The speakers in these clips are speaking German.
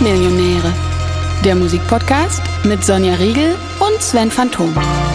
Popmillionäre, der Musikpodcast mit Sonja Riegel und Sven Phantom.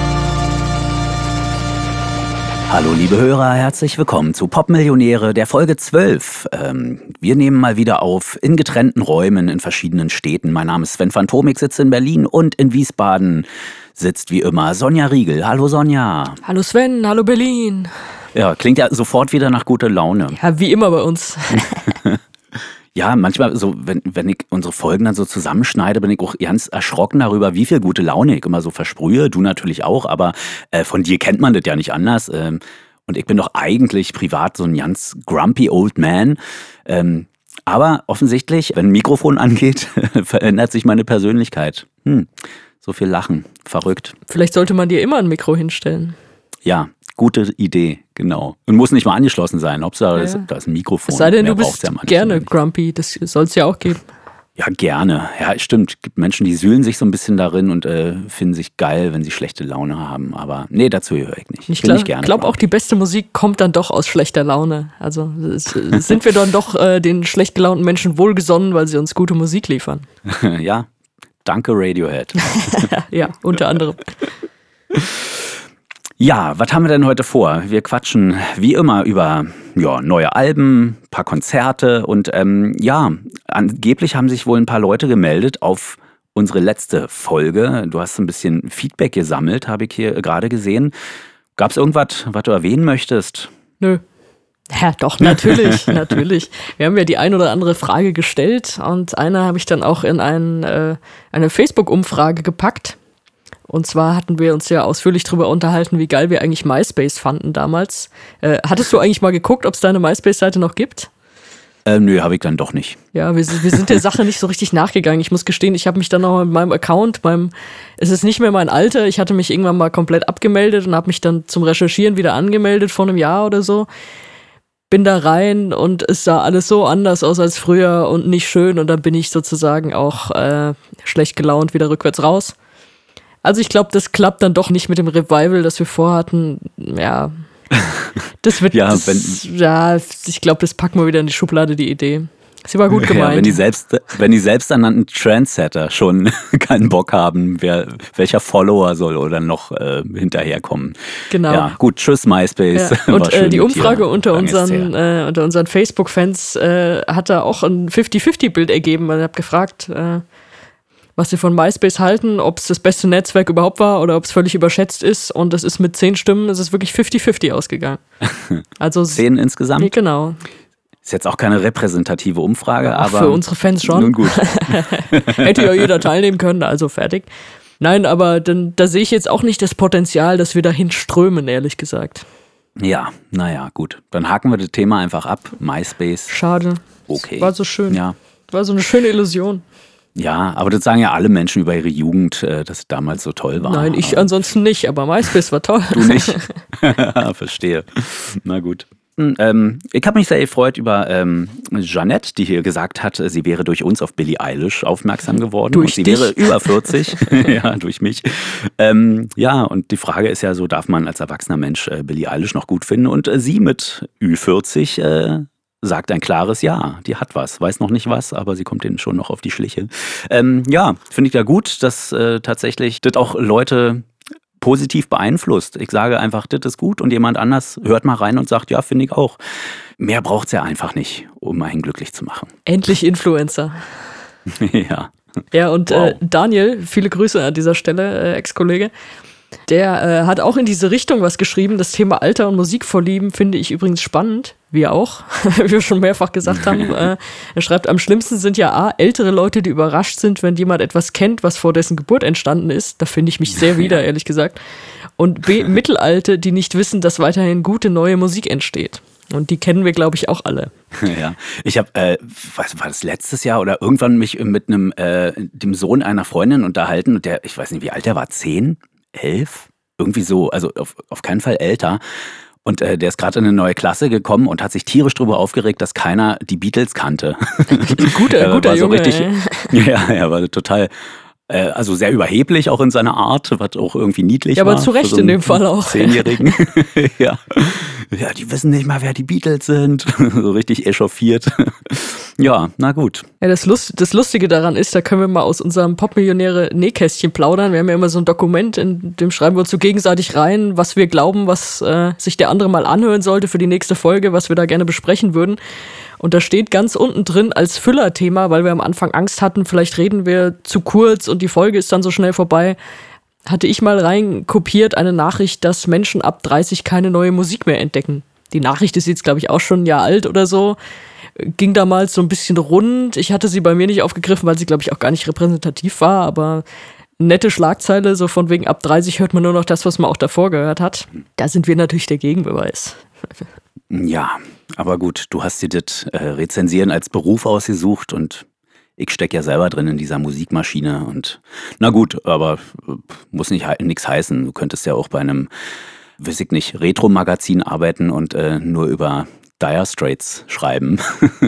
Hallo liebe Hörer, herzlich willkommen zu Popmillionäre der Folge 12. Wir nehmen mal wieder auf in getrennten Räumen in verschiedenen Städten. Mein Name ist Sven Phantom, ich sitze in Berlin und in Wiesbaden sitzt wie immer Sonja Riegel. Hallo Sonja. Hallo Sven, hallo Berlin. Ja, klingt ja sofort wieder nach guter Laune. Ja, wie immer bei uns. Ja, manchmal so, wenn ich unsere Folgen dann so zusammenschneide, bin ich auch ganz erschrocken darüber, wie viel gute Laune ich immer so versprühe. Du natürlich auch, aber von dir kennt man das ja nicht anders. Und ich bin doch eigentlich privat so ein ganz grumpy old man. Aber offensichtlich, wenn ein Mikrofon angeht, verändert sich meine Persönlichkeit. So viel Lachen, verrückt. Vielleicht sollte man dir immer ein Mikro hinstellen. Ja, gute Idee, genau. Und muss nicht mal angeschlossen sein. Hauptsache, da ist ein Mikrofon. Es sei denn, du bist gerne grumpy, das soll es ja auch geben. Ja, gerne. Ja, stimmt. Es gibt Menschen, die sühlen sich so ein bisschen darin und finden sich geil, wenn sie schlechte Laune haben. Aber nee, dazu höre ich nicht. Ich glaube auch, die beste Musik kommt dann doch aus schlechter Laune. Also sind wir dann doch den schlecht gelaunten Menschen wohlgesonnen, weil sie uns gute Musik liefern. Ja, danke Radiohead. Ja, unter anderem. Ja, was haben wir denn heute vor? Wir quatschen wie immer über neue Alben, ein paar Konzerte und angeblich haben sich wohl ein paar Leute gemeldet auf unsere letzte Folge. Du hast ein bisschen Feedback gesammelt, habe ich hier gerade gesehen. Gab es irgendwas, was du erwähnen möchtest? Nö. Ja, doch, natürlich, natürlich. Wir haben ja die ein oder andere Frage gestellt und eine habe ich dann auch in eine Facebook-Umfrage gepackt. Und zwar hatten wir uns ja ausführlich darüber unterhalten, wie geil wir eigentlich MySpace fanden damals. Hattest du eigentlich mal geguckt, ob es da eine MySpace-Seite noch gibt? Nö, habe ich dann doch nicht. Ja, wir sind der Sache nicht so richtig nachgegangen. Ich muss gestehen, ich habe mich dann noch mit meinem Account, es ist nicht mehr mein Alter, ich hatte mich irgendwann mal komplett abgemeldet und habe mich dann zum Recherchieren wieder angemeldet vor einem Jahr oder so. Bin da rein und es sah alles so anders aus als früher und nicht schön und dann bin ich sozusagen auch schlecht gelaunt wieder rückwärts raus. Also ich glaube, das klappt dann doch nicht mit dem Revival, das wir vorhatten. Ja, das wird, ich glaube, das packen wir wieder in die Schublade, die Idee. Sie war gut gemeint. Ja, wenn die selbsternannten Trendsetter schon keinen Bock haben, welcher Follower soll oder noch hinterherkommen. Genau. Ja, gut, tschüss MySpace. Ja. Und die Umfrage unter unseren Facebook-Fans hat da auch ein 50-50-Bild ergeben. Ich habe gefragt, was sie von MySpace halten, ob es das beste Netzwerk überhaupt war oder ob es völlig überschätzt ist. Und es ist mit 10 Stimmen, es ist wirklich 50-50 ausgegangen. Also 10 insgesamt? Genau. Ist jetzt auch keine repräsentative Umfrage, aber für unsere Fans schon. Nun gut. Hätte ja jeder teilnehmen können, also fertig. Nein, aber da sehe ich jetzt auch nicht das Potenzial, dass wir dahin strömen, ehrlich gesagt. Ja, naja, gut. Dann haken wir das Thema einfach ab. MySpace. Schade. Okay. War so schön. Ja. War so eine schöne Illusion. Ja, aber das sagen ja alle Menschen über ihre Jugend, dass es damals so toll war. Nein, ich ansonsten nicht, aber MySpace war toll. Du nicht? Verstehe. Na gut. Ich habe mich sehr gefreut über Jeanette, die hier gesagt hat, sie wäre durch uns auf Billie Eilish aufmerksam geworden. Durch und sie dich? wäre über 40. Ja, durch mich. Ja, und die Frage ist ja so, darf man als erwachsener Mensch Billie Eilish noch gut finden? Und sie mit Ü40 sagt ein klares Ja. Die hat was. Weiß noch nicht was, aber sie kommt denen schon noch auf die Schliche. Ja, finde ich da gut, dass tatsächlich das auch Leute positiv beeinflusst. Ich sage einfach, das ist gut und jemand anders hört mal rein und sagt, ja, finde ich auch. Mehr braucht es ja einfach nicht, um einen glücklich zu machen. Endlich Influencer. Ja. Ja, und wow. Daniel, viele Grüße an dieser Stelle, Ex-Kollege. Der hat auch in diese Richtung was geschrieben. Das Thema Alter und Musikvorlieben finde ich übrigens spannend. Wir auch, wie wir schon mehrfach gesagt haben. Er schreibt, am schlimmsten sind ja A, ältere Leute, die überrascht sind, wenn jemand etwas kennt, was vor dessen Geburt entstanden ist. Da finde ich mich sehr wieder, ehrlich gesagt. Und B, Mittelalte, die nicht wissen, dass weiterhin gute neue Musik entsteht. Und die kennen wir, glaube ich, auch alle. Ja, ich habe, war das letztes Jahr oder irgendwann mich mit dem Sohn einer Freundin unterhalten. Und ich weiß nicht, wie alt der war, 10, 11? Irgendwie so, also auf keinen Fall älter. Und der ist gerade in eine neue Klasse gekommen und hat sich tierisch drüber aufgeregt, dass keiner die Beatles kannte. Guter Junge. Richtig, ja, er war total, also sehr überheblich auch in seiner Art, was auch irgendwie niedlich war. Ja, aber zu Recht so in dem Fall auch. 10-Jährigen. Ja, die wissen nicht mal, wer die Beatles sind. So richtig echauffiert. Ja, na gut. Ja, das Lustige daran ist, da können wir mal aus unserem Popmillionäre-Nähkästchen plaudern. Wir haben ja immer so ein Dokument, in dem schreiben wir uns so gegenseitig rein, was wir glauben, was sich der andere mal anhören sollte für die nächste Folge, was wir da gerne besprechen würden. Und da steht ganz unten drin als Füllerthema, weil wir am Anfang Angst hatten, vielleicht reden wir zu kurz und die Folge ist dann so schnell vorbei, hatte ich mal reinkopiert eine Nachricht, dass Menschen ab 30 keine neue Musik mehr entdecken. Die Nachricht ist jetzt, glaube ich, auch schon ein Jahr alt oder so. Ging damals so ein bisschen rund. Ich hatte sie bei mir nicht aufgegriffen, weil sie, glaube ich, auch gar nicht repräsentativ war, aber nette Schlagzeile, so von wegen ab 30 hört man nur noch das, was man auch davor gehört hat. Da sind wir natürlich der Gegenbeweis. Ja, aber gut, du hast dir das Rezensieren als Beruf ausgesucht und ich stecke ja selber drin in dieser Musikmaschine und na gut, aber muss nichts heißen. Du könntest ja auch bei einem, weiß ich nicht, Retro-Magazin arbeiten und nur über Dire Straits schreiben.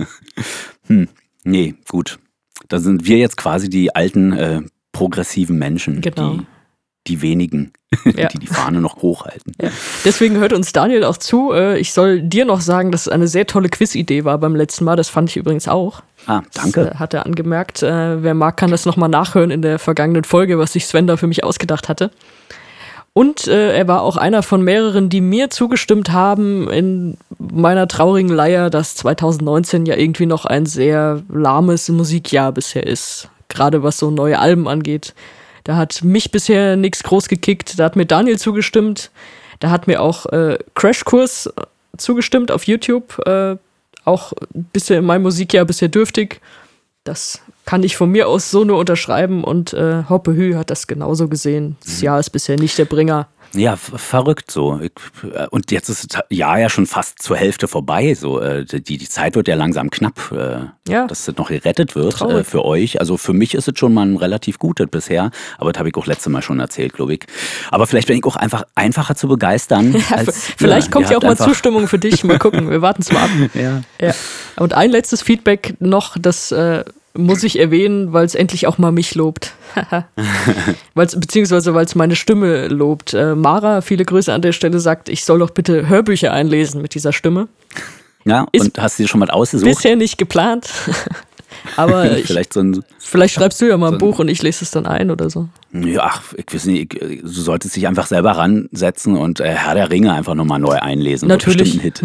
Nee, gut. Da sind wir jetzt quasi die alten progressiven Menschen, genau. Die wenigen, ja. die Fahne noch hochhalten. Ja. Deswegen hört uns Daniel auch zu. Ich soll dir noch sagen, dass es eine sehr tolle Quiz-Idee war beim letzten Mal. Das fand ich übrigens auch. Ah, danke. Das hat er angemerkt. Wer mag, kann das nochmal nachhören in der vergangenen Folge, was sich Sven da für mich ausgedacht hatte. Und er war auch einer von mehreren, die mir zugestimmt haben in meiner traurigen Leier, dass 2019 ja irgendwie noch ein sehr lahmes Musikjahr bisher ist. Gerade was so neue Alben angeht. Da hat mich bisher nichts groß gekickt. Da hat mir Daniel zugestimmt. Da hat mir auch Crashkurs zugestimmt auf YouTube. Auch bisher in meinem Musikjahr bisher dürftig. Das kann ich von mir aus so nur unterschreiben und Hoppe Hü hat das genauso gesehen. Das Jahr ist bisher nicht der Bringer. Ja, verrückt so. Und jetzt ist das Jahr ja schon fast zur Hälfte vorbei. So, die Zeit wird ja langsam knapp, dass das noch gerettet wird für euch. Also für mich ist es schon mal ein relativ gutes bisher. Aber das habe ich auch letztes Mal schon erzählt, glaube ich. Aber vielleicht bin ich auch einfacher zu begeistern. Vielleicht kommt ja auch mal Zustimmung für dich. Mal gucken, wir warten es mal ab. Ja. Und ein letztes Feedback noch, das muss ich erwähnen, weil es endlich auch mal mich lobt. Beziehungsweise weil es meine Stimme lobt. Mara, viele Grüße an der Stelle, sagt, ich soll doch bitte Hörbücher einlesen mit dieser Stimme. Ja, und hast du dir schon mal ausgesucht? Bisher nicht geplant. Aber vielleicht schreibst du ja mal ein Buch und ich lese es dann ein oder so. Ja, ach, ich weiß nicht, du solltest dich einfach selber ransetzen und Herr der Ringe einfach nochmal neu einlesen. Natürlich. Hit.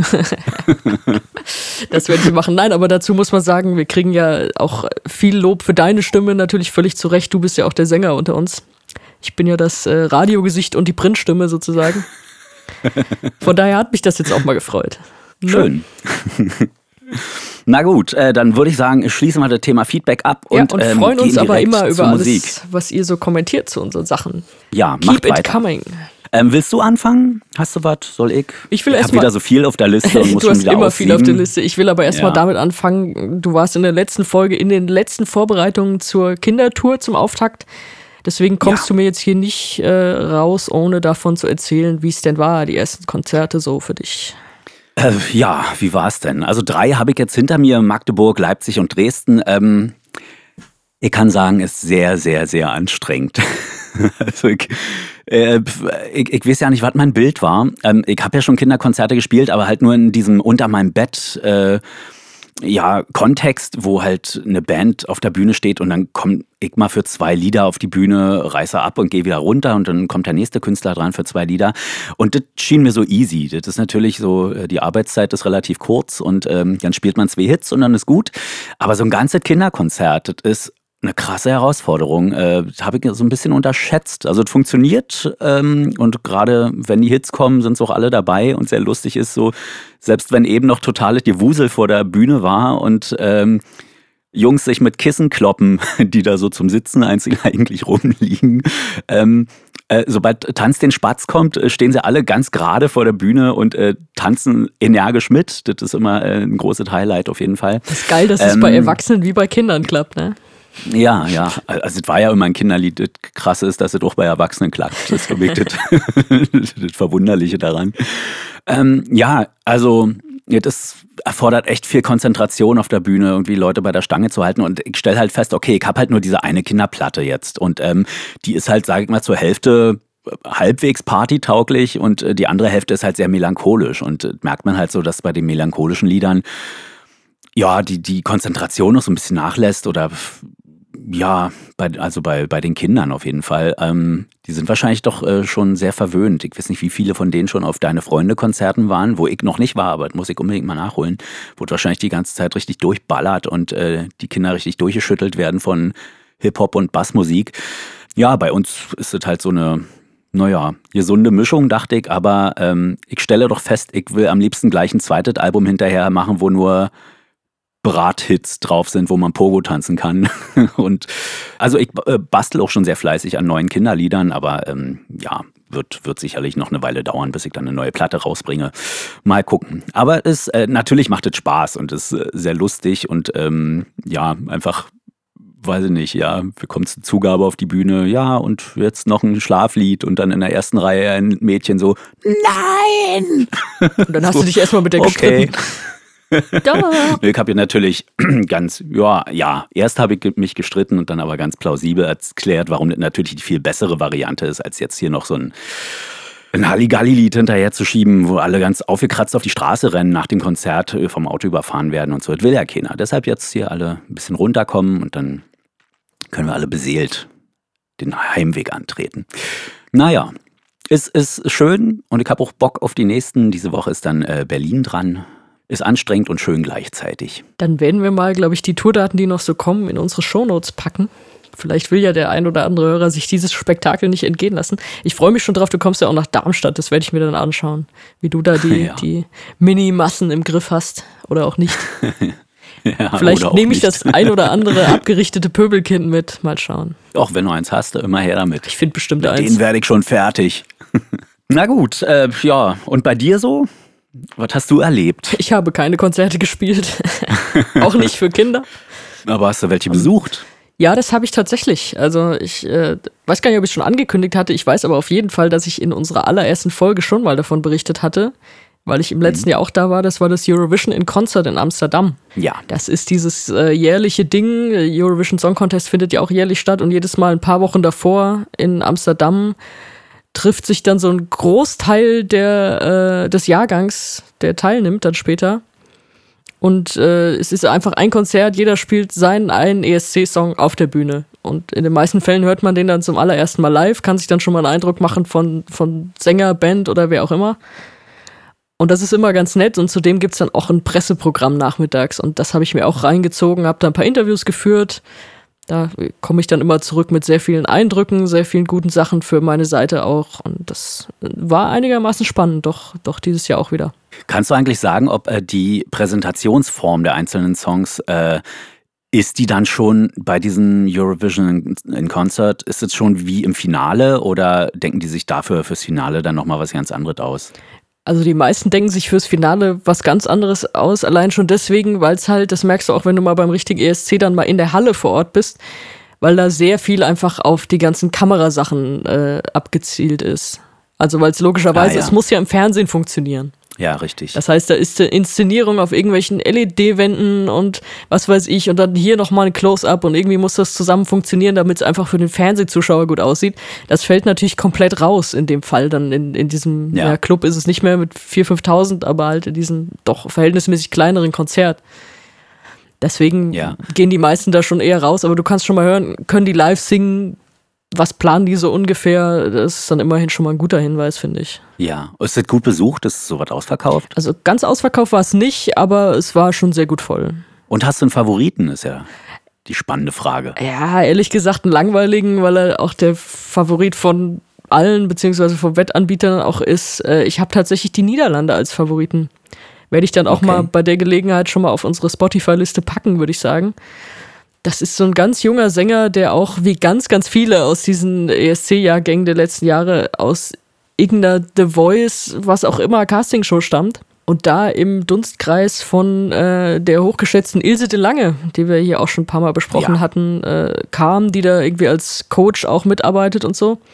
Das werde ich machen. Nein, aber dazu muss man sagen, wir kriegen ja auch viel Lob für deine Stimme, natürlich völlig zu Recht. Du bist ja auch der Sänger unter uns. Ich bin ja das Radiogesicht und die Printstimme sozusagen. Von daher hat mich das jetzt auch mal gefreut. Schön. Na gut, dann würde ich sagen, schließen wir das Thema Feedback ab und freuen uns aber immer über alles, Musik. was ihr so kommentiert zu unseren Sachen. Ja, macht Keep weiter. it coming. Willst du anfangen? Hast du was? Soll ich? Ich habe wieder so viel auf der Liste und muss du schon hast wieder immer aussieben. viel auf der Liste. Ich will aber erstmal damit anfangen. Du warst in der letzten Folge, in den letzten Vorbereitungen zur Kindertour zum Auftakt. Deswegen kommst du mir jetzt hier nicht raus, ohne davon zu erzählen, wie es denn war, die ersten Konzerte so für dich. Ja, wie war es denn? Also 3 habe ich jetzt hinter mir, Magdeburg, Leipzig und Dresden. Ich kann sagen, es ist sehr, sehr, sehr anstrengend. Also ich weiß ja nicht, was mein Bild war. Ich habe ja schon Kinderkonzerte gespielt, aber halt nur in diesem unter meinem Bett Kontext, wo halt eine Band auf der Bühne steht und dann komme ich mal für 2 Lieder auf die Bühne, reiße ab und gehe wieder runter und dann kommt der nächste Künstler dran für 2 Lieder. Und das schien mir so easy. Das ist natürlich so, die Arbeitszeit ist relativ kurz und dann spielt man 2 Hits und dann ist gut. Aber so ein ganzes Kinderkonzert, das ist eine krasse Herausforderung. Das habe ich so ein bisschen unterschätzt. Also es funktioniert und gerade wenn die Hits kommen, sind es auch alle dabei und sehr lustig ist so, selbst wenn eben noch totales Gewusel vor der Bühne war und Jungs sich mit Kissen kloppen, die da so zum Sitzen eigentlich rumliegen. Sobald Tanz den Spatz kommt, stehen sie alle ganz gerade vor der Bühne und tanzen energisch mit. Das ist immer ein großes Highlight auf jeden Fall. Das ist geil, dass es bei Erwachsenen wie bei Kindern klappt, ne? Ja, also es war ja immer ein Kinderlied. Das Krasse ist, dass es auch bei Erwachsenen klappt. Das ist für mich das Verwunderliche daran. Also das erfordert echt viel Konzentration auf der Bühne, irgendwie Leute bei der Stange zu halten. Und ich stelle halt fest, okay, ich habe halt nur diese eine Kinderplatte jetzt. Und die ist halt, sage ich mal, zur Hälfte halbwegs partytauglich und die andere Hälfte ist halt sehr melancholisch. Und merkt man halt so, dass bei den melancholischen Liedern ja, die Konzentration noch so ein bisschen nachlässt oder ja, bei den Kindern auf jeden Fall. Die sind wahrscheinlich doch schon sehr verwöhnt. Ich weiß nicht, wie viele von denen schon auf Deine Freunde-Konzerten waren, wo ich noch nicht war, aber das muss ich unbedingt mal nachholen. Wo wahrscheinlich die ganze Zeit richtig durchballert und die Kinder richtig durchgeschüttelt werden von Hip-Hop und Bassmusik. Ja, bei uns ist es halt so eine, naja, gesunde Mischung, dachte ich, aber ich stelle doch fest, ich will am liebsten gleich ein zweites Album hinterher machen, wo nur Brathits drauf sind, wo man Pogo tanzen kann. Und also ich bastel auch schon sehr fleißig an neuen Kinderliedern, aber ja, wird sicherlich noch eine Weile dauern, bis ich dann eine neue Platte rausbringe. Mal gucken. Aber natürlich macht es Spaß und ist sehr lustig und ja, einfach, weiß ich nicht, ja, wir kommen zur Zugabe auf die Bühne, ja, und jetzt noch ein Schlaflied und dann in der ersten Reihe ein Mädchen so, nein! Und dann hast du dich erstmal mit der gestritten. Ich habe ja natürlich ganz, ja, erst habe ich mich gestritten und dann aber ganz plausibel erklärt, warum das natürlich die viel bessere Variante ist, als jetzt hier noch so ein Halligalli-Lied hinterher zu schieben, wo alle ganz aufgekratzt auf die Straße rennen, nach dem Konzert vom Auto überfahren werden und so. Das will ja keiner. Deshalb jetzt hier alle ein bisschen runterkommen und dann können wir alle beseelt den Heimweg antreten. Naja, es ist schön und ich habe auch Bock auf die nächsten. Diese Woche ist dann Berlin dran. Ist anstrengend und schön gleichzeitig. Dann werden wir mal, glaube ich, die Tourdaten, die noch so kommen, in unsere Shownotes packen. Vielleicht will ja der ein oder andere Hörer sich dieses Spektakel nicht entgehen lassen. Ich freue mich schon drauf, du kommst ja auch nach Darmstadt, das werde ich mir dann anschauen, wie du da die Mini-Massen im Griff hast oder auch nicht. Ja, vielleicht nehme ich das ein oder andere abgerichtete Pöbelkind mit, mal schauen. Auch wenn du eins hast, immer her damit. Ich finde bestimmt eins. Den werde ich schon fertig. Na gut, ja, und bei dir so? Was hast du erlebt? Ich habe keine Konzerte gespielt. Auch nicht für Kinder. Aber hast du welche besucht? Ja, das habe ich tatsächlich. Also ich weiß gar nicht, ob ich es schon angekündigt hatte. Ich weiß aber auf jeden Fall, dass ich in unserer allerersten Folge schon mal davon berichtet hatte, weil ich im letzten Jahr auch da war. Das war das Eurovision in Concert in Amsterdam. Ja. Das ist dieses jährliche Ding. Eurovision Song Contest findet ja auch jährlich statt und jedes Mal ein paar Wochen davor in Amsterdam trifft sich dann so ein Großteil des Jahrgangs, der teilnimmt dann später. Und es ist einfach ein Konzert, jeder spielt seinen einen ESC-Song auf der Bühne. Und in den meisten Fällen hört man den dann zum allerersten Mal live, kann sich dann schon mal einen Eindruck machen von Sänger, Band oder wer auch immer. Und das ist immer ganz nett und zudem gibt es dann auch ein Presseprogramm nachmittags. Und das habe ich mir auch reingezogen, habe da ein paar Interviews geführt. Da komme ich dann immer zurück mit sehr vielen Eindrücken, sehr vielen guten Sachen für meine Seite auch. Und das war einigermaßen spannend, doch dieses Jahr auch wieder. Kannst du eigentlich sagen, ob die Präsentationsform der einzelnen Songs, ist die dann schon bei diesem Eurovision in Concert, ist es schon wie im Finale oder denken die sich dafür fürs Finale dann nochmal was ganz anderes aus? Also die meisten denken sich fürs Finale was ganz anderes aus, allein schon deswegen, weil es halt, das merkst du auch, wenn du mal beim richtigen ESC dann mal in der Halle vor Ort bist, weil da sehr viel einfach auf die ganzen Kamerasachen abgezielt ist. Also weil es logischerweise, es muss ja im Fernsehen funktionieren. Ja, richtig. Das heißt, da ist eine Inszenierung auf irgendwelchen LED-Wänden und was weiß ich und dann hier nochmal ein Close-Up und irgendwie muss das zusammen funktionieren, damit es einfach für den Fernsehzuschauer gut aussieht. Das fällt natürlich komplett raus in dem Fall. Dann in diesem Club ist es nicht mehr mit 4.000, 5.000, aber halt in diesem doch verhältnismäßig kleineren Konzert. Deswegen gehen die meisten da schon eher raus, aber du kannst schon mal hören, können die live singen, was planen die so ungefähr? Das ist dann immerhin schon mal ein guter Hinweis, finde ich. Ja, ist das gut besucht? Ist sowas ausverkauft? Also ganz ausverkauft war es nicht, aber es war schon sehr gut voll. Und hast du einen Favoriten, ist ja die spannende Frage. Ja, ehrlich gesagt einen langweiligen, weil er auch der Favorit von allen, beziehungsweise von Wettanbietern auch ist. Ich habe tatsächlich die Niederlande als Favoriten. Werde ich dann auch mal bei der Gelegenheit schon mal auf unsere Spotify-Liste packen, würde ich sagen. Das ist so ein ganz junger Sänger, der auch wie ganz, ganz viele aus diesen ESC-Jahrgängen der letzten Jahre aus irgendeiner The Voice, was auch immer, Castingshow stammt. Und da im Dunstkreis von der hochgeschätzten Ilse de Lange, die wir hier auch schon ein paar Mal besprochen hatten, kam, die da irgendwie als Coach auch mitarbeitet und so.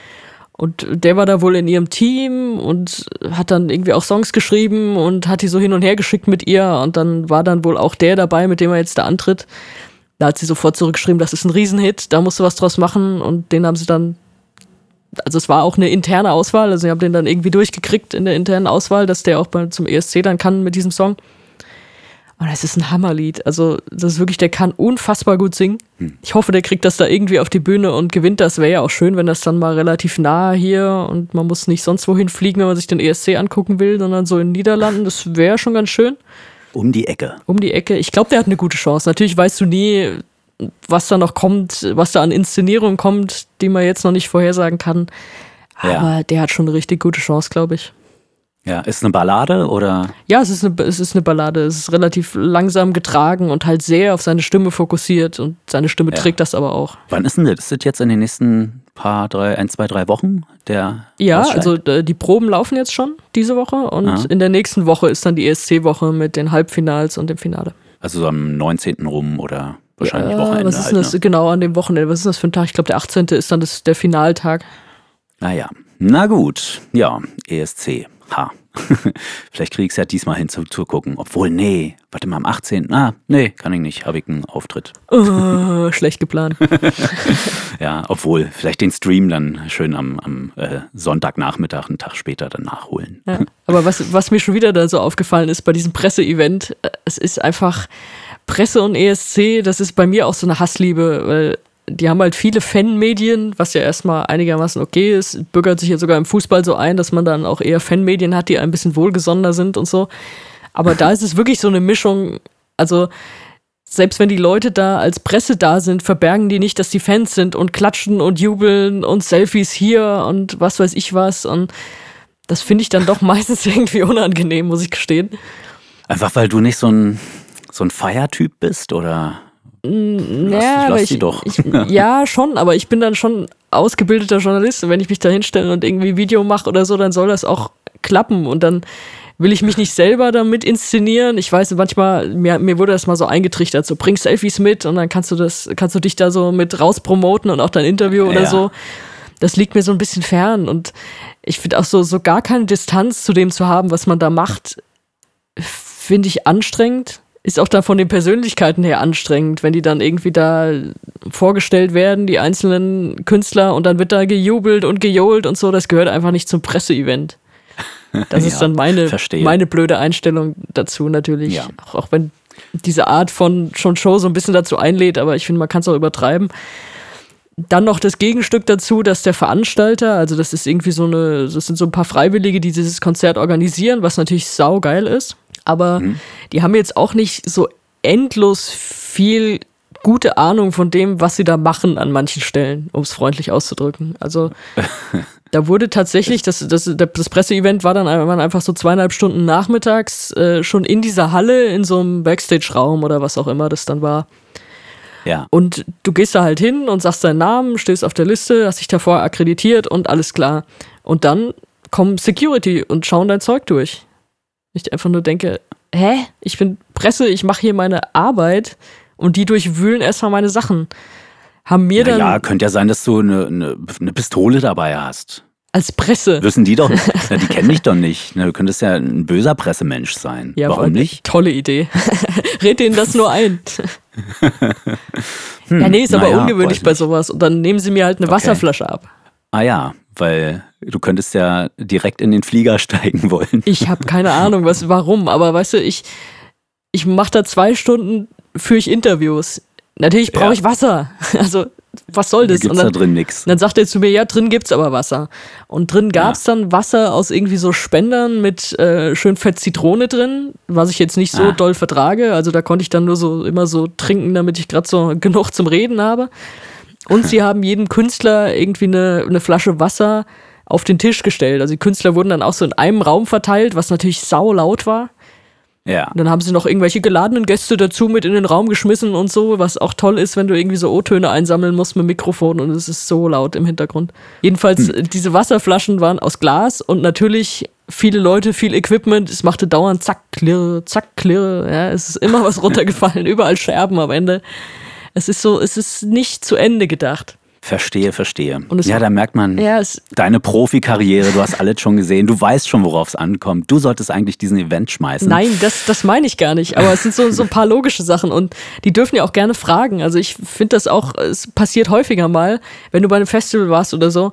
Und der war da wohl in ihrem Team und hat dann irgendwie auch Songs geschrieben und hat die so hin und her geschickt mit ihr. Und dann war dann wohl auch der dabei, mit dem er jetzt da antritt. Da hat sie sofort zurückgeschrieben, das ist ein Riesenhit, da musst du was draus machen. Und den haben sie dann, also es war auch eine interne Auswahl, also sie haben den dann irgendwie durchgekriegt in der internen Auswahl, dass der auch zum ESC dann kann mit diesem Song. Und es ist ein Hammerlied. Also, das ist wirklich, der kann unfassbar gut singen. Ich hoffe, der kriegt das da irgendwie auf die Bühne und gewinnt das. Wäre ja auch schön, wenn das dann mal relativ nahe hier und man muss nicht sonst wohin fliegen, wenn man sich den ESC angucken will, sondern so in den Niederlanden. Das wäre schon ganz schön. Um die Ecke. Um die Ecke. Ich glaube, der hat eine gute Chance. Natürlich weißt du nie, was da noch kommt, was da an Inszenierung kommt, die man jetzt noch nicht vorhersagen kann. Aber der hat schon eine richtig gute Chance, glaube ich. Ja, ist es eine Ballade oder? Ja, es ist eine Ballade. Es ist relativ langsam getragen und halt sehr auf seine Stimme fokussiert und seine Stimme trägt das aber auch. Wann ist denn das? Ist das jetzt in den nächsten 1, 2, 3 Wochen? Ja, also die Proben laufen jetzt schon diese Woche und in der nächsten Woche ist dann die ESC-Woche mit den Halbfinals und dem Finale. Also so am 19. rum oder wahrscheinlich Wochenende. Was ist denn das? Ne? Genau, an dem Wochenende. Was ist das für ein Tag? Ich glaube, der 18. ist dann der Finaltag. Naja, na gut. Ja, ESC. Vielleicht krieg ich es ja diesmal hin zu gucken. Obwohl, nee, warte mal, am 18. Nee, kann ich nicht. Habe ich einen Auftritt. Schlecht geplant. Ja, obwohl, vielleicht den Stream dann schön am Sonntagnachmittag, einen Tag später dann nachholen. Ja, aber was mir schon wieder da so aufgefallen ist bei diesem Presseevent, es ist einfach Presse und ESC, das ist bei mir auch so eine Hassliebe, weil die haben halt viele Fanmedien, was ja erstmal einigermaßen okay ist. Bürgert sich ja sogar im Fußball so ein, dass man dann auch eher Fanmedien hat, die ein bisschen wohlgesonnener sind und so. Aber da ist es wirklich so eine Mischung. Also selbst wenn die Leute da als Presse da sind, verbergen die nicht, dass die Fans sind und klatschen und jubeln und Selfies hier und was weiß ich was. Und das finde ich dann doch meistens irgendwie unangenehm, muss ich gestehen. Einfach weil du nicht so ein Feiertyp bist, oder? Ja, aber ja, schon, aber ich bin dann schon ausgebildeter Journalist und wenn ich mich da hinstelle und irgendwie Video mache oder so, dann soll das auch klappen und dann will ich mich nicht selber damit inszenieren. Ich weiß, manchmal, mir wurde das mal so eingetrichtert, so bring Selfies mit und dann kannst du dich da so mit rauspromoten und auch dein Interview oder so. Das liegt mir so ein bisschen fern und ich finde auch so gar keine Distanz zu dem zu haben, was man da macht, finde ich anstrengend. Ist auch dann von den Persönlichkeiten her anstrengend, wenn die dann irgendwie da vorgestellt werden, die einzelnen Künstler, und dann wird da gejubelt und gejohlt und so. Das gehört einfach nicht zum Presseevent. Das ist dann meine blöde Einstellung dazu natürlich. Ja. Auch wenn diese Art von Show so ein bisschen dazu einlädt, aber ich finde, man kann es auch übertreiben. Dann noch das Gegenstück dazu, dass der Veranstalter, also das ist irgendwie das sind so ein paar Freiwillige, die dieses Konzert organisieren, was natürlich saugeil ist. Aber die haben jetzt auch nicht so endlos viel gute Ahnung von dem, was sie da machen an manchen Stellen, um es freundlich auszudrücken. Also da wurde tatsächlich, das Presseevent waren einfach so 2,5 Stunden nachmittags schon in dieser Halle, in so einem Backstage-Raum oder was auch immer das dann war. Ja. Und du gehst da halt hin und sagst deinen Namen, stehst auf der Liste, hast dich davor akkreditiert und alles klar. Und dann kommen Security und schauen dein Zeug durch. Ich einfach nur denke, ich bin Presse, ich mache hier meine Arbeit und die durchwühlen erstmal meine Sachen. Ja, könnte ja sein, dass du eine Pistole dabei hast. Als Presse. Wissen die doch nicht. Die kennen dich doch nicht. Du könntest ja ein böser Pressemensch sein. Ja, warum nicht? Tolle Idee. Red denen das nur ein. Ja, nee, ist aber ungewöhnlich bei sowas. Und dann nehmen sie mir halt eine Wasserflasche ab. Ah ja, weil du könntest ja direkt in den Flieger steigen wollen. Ich habe keine Ahnung, warum, aber weißt du, ich mache da 2 Stunden, führe ich Interviews. Natürlich brauche ich Wasser. Also, was soll das? Gibt's da drin nichts. Dann sagt er zu mir, ja, drin gibt's aber Wasser. Und drin gab's dann Wasser aus irgendwie so Spendern mit schön fett Zitrone drin, was ich jetzt nicht so doll vertrage. Also da konnte ich dann nur immer so trinken, damit ich gerade so genug zum Reden habe. Und sie haben jedem Künstler irgendwie eine Flasche Wasser auf den Tisch gestellt. Also die Künstler wurden dann auch so in einem Raum verteilt, was natürlich saulaut war. Ja. Und dann haben sie noch irgendwelche geladenen Gäste dazu mit in den Raum geschmissen und so, was auch toll ist, wenn du irgendwie so O-Töne einsammeln musst mit Mikrofon und es ist so laut im Hintergrund. Jedenfalls, diese Wasserflaschen waren aus Glas und natürlich viele Leute, viel Equipment. Es machte dauernd zack, klirre. Ja, es ist immer was runtergefallen, überall Scherben am Ende. Es ist nicht zu Ende gedacht. Verstehe. Und da merkt man, deine Profikarriere, du hast alles schon gesehen, du weißt schon, worauf es ankommt. Du solltest eigentlich diesen Event schmeißen. Nein, das meine ich gar nicht, aber es sind so ein paar logische Sachen und die dürfen ja auch gerne fragen. Also ich finde das auch, es passiert häufiger mal, wenn du bei einem Festival warst oder so,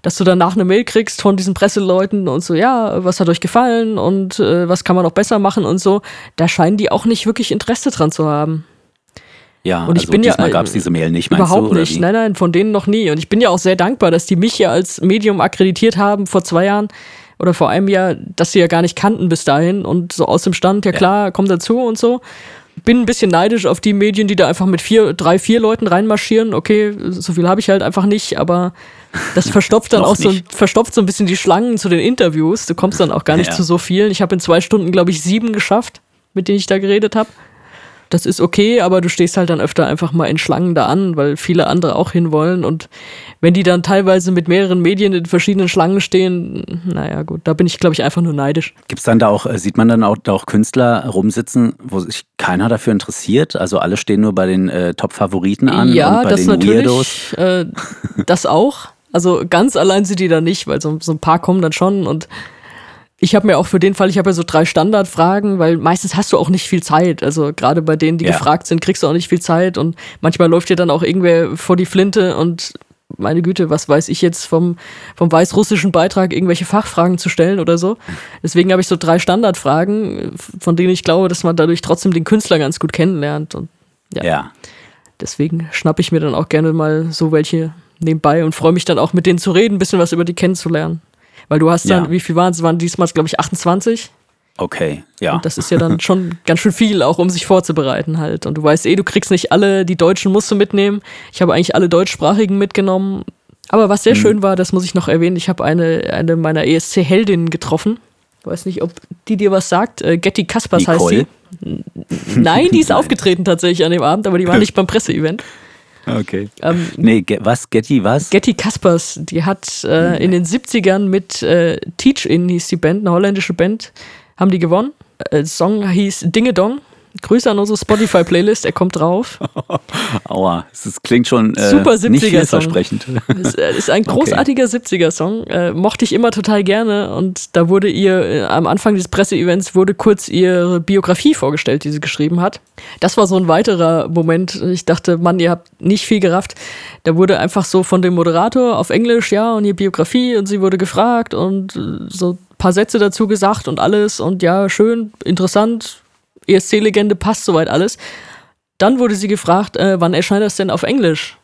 dass du danach eine Mail kriegst von diesen Presseleuten und so, ja, was hat euch gefallen und was kann man noch besser machen und so, da scheinen die auch nicht wirklich Interesse dran zu haben. Ja, und ich also bin diesmal ja, gab es diese Mail nicht, meinst überhaupt du? Oder nicht, wie? nein, von denen noch nie. Und ich bin ja auch sehr dankbar, dass die mich ja als Medium akkreditiert haben vor 2 Jahren oder vor einem Jahr, dass sie ja gar nicht kannten bis dahin und so aus dem Stand, ja klar, komm dazu und so. Bin ein bisschen neidisch auf die Medien, die da einfach mit 3, 4 Leuten reinmarschieren. Okay, so viel habe ich halt einfach nicht, aber das verstopft dann auch so ein bisschen die Schlangen zu den Interviews. Du kommst dann auch gar nicht zu so vielen. Ich habe in 2 Stunden, glaube ich, 7 geschafft, mit denen ich da geredet habe. Das ist okay, aber du stehst halt dann öfter einfach mal in Schlangen da an, weil viele andere auch hinwollen. Und wenn die dann teilweise mit mehreren Medien in verschiedenen Schlangen stehen, naja gut, da bin ich, glaube ich, einfach nur neidisch. Gibt's dann da auch, sieht man dann auch Künstler rumsitzen, wo sich keiner dafür interessiert? Also alle stehen nur bei den Top-Favoriten an ja, und bei das den natürlich, Weirdos? Das auch. Also ganz allein sind die da nicht, weil so ein paar kommen dann schon und ich habe mir auch für den Fall, ich habe ja so 3 Standardfragen, weil meistens hast du auch nicht viel Zeit. Also gerade bei denen, die gefragt sind, kriegst du auch nicht viel Zeit und manchmal läuft dir dann auch irgendwer vor die Flinte und meine Güte, was weiß ich jetzt vom weißrussischen Beitrag, irgendwelche Fachfragen zu stellen oder so. Deswegen habe ich so 3 Standardfragen, von denen ich glaube, dass man dadurch trotzdem den Künstler ganz gut kennenlernt. Und ja. Deswegen schnappe ich mir dann auch gerne mal so welche nebenbei und freue mich dann auch mit denen zu reden, ein bisschen was über die kennenzulernen. Weil du hast dann, wie viel waren es? Waren diesmal, glaube ich, 28. Okay, ja. Und das ist ja dann schon ganz schön viel, auch um sich vorzubereiten halt. Und du weißt du kriegst nicht alle, die Deutschen musst du mitnehmen. Ich habe eigentlich alle Deutschsprachigen mitgenommen. Aber was sehr schön war, das muss ich noch erwähnen, ich habe eine meiner ESC-Heldinnen getroffen. Ich weiß nicht, ob die dir was sagt. Getty Kaspers heißt sie. Nein, die ist aufgetreten tatsächlich an dem Abend, aber die war nicht beim Presseevent. Okay. Getty was? Getty Kaspers, die hat in den 70ern mit Teach-In hieß die Band, eine holländische Band, haben die gewonnen. Der Song hieß Dinge Dong. Grüße an unsere Spotify-Playlist, er kommt drauf. Aua, es klingt schon super 70er nicht vielversprechend. Es ist ein großartiger 70er-Song, mochte ich immer total gerne und da wurde ihr, am Anfang des Presseevents wurde kurz ihre Biografie vorgestellt, die sie geschrieben hat. Das war so ein weiterer Moment, ich dachte, Mann, ihr habt nicht viel gerafft. Da wurde einfach so von dem Moderator auf Englisch, ja, und ihre Biografie und sie wurde gefragt und so ein paar Sätze dazu gesagt und alles und ja, schön, interessant, ESC-Legende, passt soweit alles. Dann wurde sie gefragt, wann erscheint das denn auf Englisch?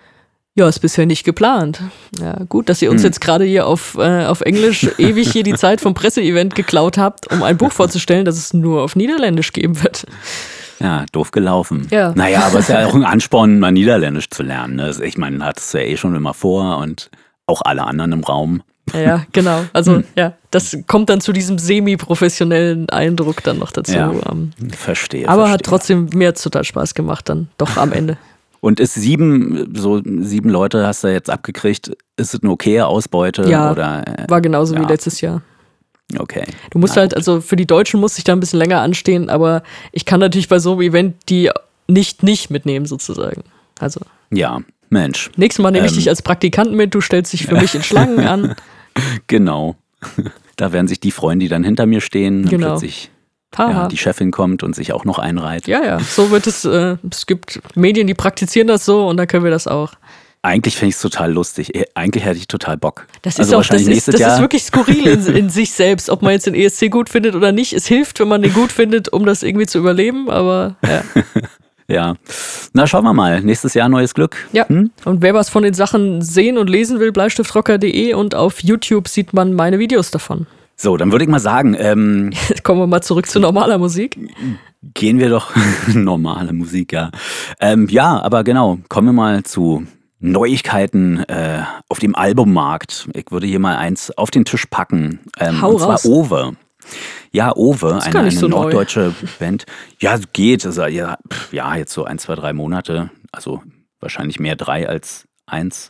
Ja, ist bisher nicht geplant. Ja, gut, dass ihr uns jetzt gerade hier auf Englisch ewig hier die Zeit vom Presseevent geklaut habt, um ein Buch vorzustellen, das es nur auf Niederländisch geben wird. Ja, doof gelaufen. Ja. Naja, aber es ist ja auch ein Ansporn, mal Niederländisch zu lernen. Ne? Ich meine, hat es ja eh schon immer vor und auch alle anderen im Raum. Ja, genau. Also, das kommt dann zu diesem semi-professionellen Eindruck dann noch dazu. Ja, verstehe. Aber hat trotzdem mir total Spaß gemacht dann, doch am Ende. Und ist 7 Leute hast du jetzt abgekriegt, ist es eine okaye Ausbeute? Ja, oder, war genauso wie letztes Jahr. Okay. Du musst also für die Deutschen musste ich da ein bisschen länger anstehen, aber ich kann natürlich bei so einem Event die nicht mitnehmen sozusagen. Also. Ja, Mensch. Nächstes Mal nehme ich dich als Praktikant mit, du stellst dich für mich in Schlangen an. Genau. Da werden sich die freuen, die dann hinter mir stehen. Genau. Und plötzlich die Chefin kommt und sich auch noch einreiht. Ja, so wird es. Es gibt Medien, die praktizieren das so und dann können wir das auch. Eigentlich finde ich es total lustig. Eigentlich hätte ich total Bock. Das ist wirklich skurril in sich selbst, ob man jetzt den ESC gut findet oder nicht. Es hilft, wenn man den gut findet, um das irgendwie zu überleben, aber ja. Ja, na schauen wir mal. Nächstes Jahr neues Glück. Ja, und wer was von den Sachen sehen und lesen will, bleistiftrocker.de und auf YouTube sieht man meine Videos davon. So, dann würde ich mal sagen, Jetzt kommen wir mal zurück zu normaler Musik. Gehen wir doch, normale Musik, ja. Ja, aber genau, kommen wir mal zu Neuigkeiten auf dem Albummarkt. Ich würde hier mal eins auf den Tisch packen. Hau und zwar raus. Owe. Ja, Owe, eine so norddeutsche Band. Ja, geht. Also, ja, jetzt so 1, 2, 3 Monate. Also wahrscheinlich mehr 3 als 1.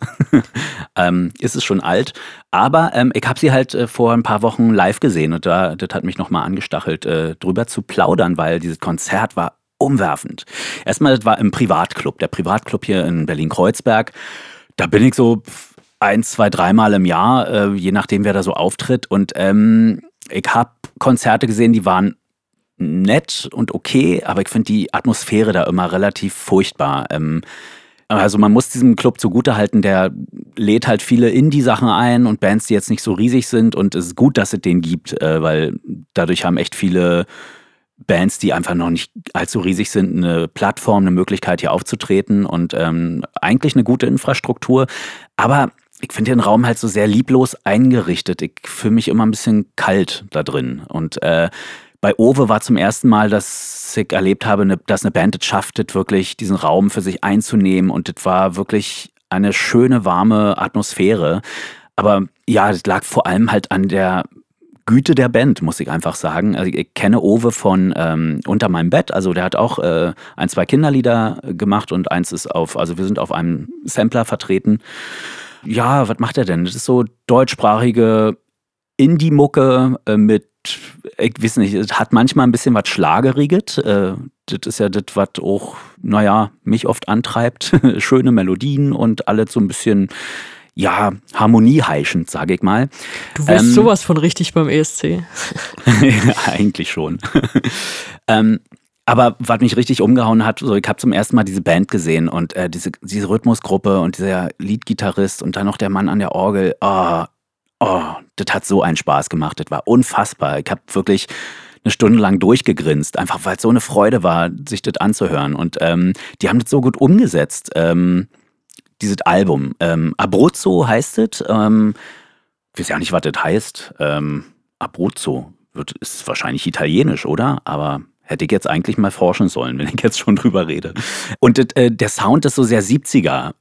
Ist es schon alt. Aber ich habe sie halt vor ein paar Wochen live gesehen und das hat mich nochmal angestachelt, drüber zu plaudern, weil dieses Konzert war umwerfend. Erstmal, das war im Privatclub. Der Privatclub hier in Berlin-Kreuzberg. Da bin ich so 1, 2, 3 Mal im Jahr, je nachdem, wer da so auftritt. Und ich habe Konzerte gesehen, die waren nett und okay, aber ich finde die Atmosphäre da immer relativ furchtbar. Also man muss diesem Club zugutehalten, der lädt halt viele Indie-Sachen ein und Bands, die jetzt nicht so riesig sind. Und es ist gut, dass es den gibt, weil dadurch haben echt viele Bands, die einfach noch nicht allzu riesig sind, eine Plattform, eine Möglichkeit hier aufzutreten und eigentlich eine gute Infrastruktur. Aber ich finde den Raum halt so sehr lieblos eingerichtet. Ich fühle mich immer ein bisschen kalt da drin. Und bei Owe war zum ersten Mal, dass ich erlebt habe, dass eine Band es schafft, wirklich diesen Raum für sich einzunehmen. Und das war wirklich eine schöne, warme Atmosphäre. Aber ja, das lag vor allem halt an der Güte der Band, muss ich einfach sagen. Also ich kenne Owe von Unter meinem Bett. Also der hat auch 1, 2 Kinderlieder gemacht und eins ist also wir sind auf einem Sampler vertreten. Ja, was macht er denn? Das ist so deutschsprachige Indie-Mucke mit, ich weiß nicht, es hat manchmal ein bisschen was Schlageriges. Das ist ja das, was auch, mich oft antreibt. Schöne Melodien und alles so ein bisschen, ja, harmonieheischend, sage ich mal. Du wirst sowas von richtig beim ESC. Eigentlich schon. Aber was mich richtig umgehauen hat, so ich habe zum ersten Mal diese Band gesehen und diese Rhythmusgruppe und dieser Leadgitarrist und dann noch der Mann an der Orgel. Das hat so einen Spaß gemacht. Das war unfassbar. Ich habe wirklich eine Stunde lang durchgegrinst, einfach weil es so eine Freude war, sich das anzuhören. Und die haben das so gut umgesetzt, dieses Album. Abruzzo heißt es. Ich weiß ja nicht, was das heißt. Abruzzo ist wahrscheinlich italienisch, oder? Aber hätte ich jetzt eigentlich mal forschen sollen, wenn ich jetzt schon drüber rede. Und der Sound ist so sehr 70er.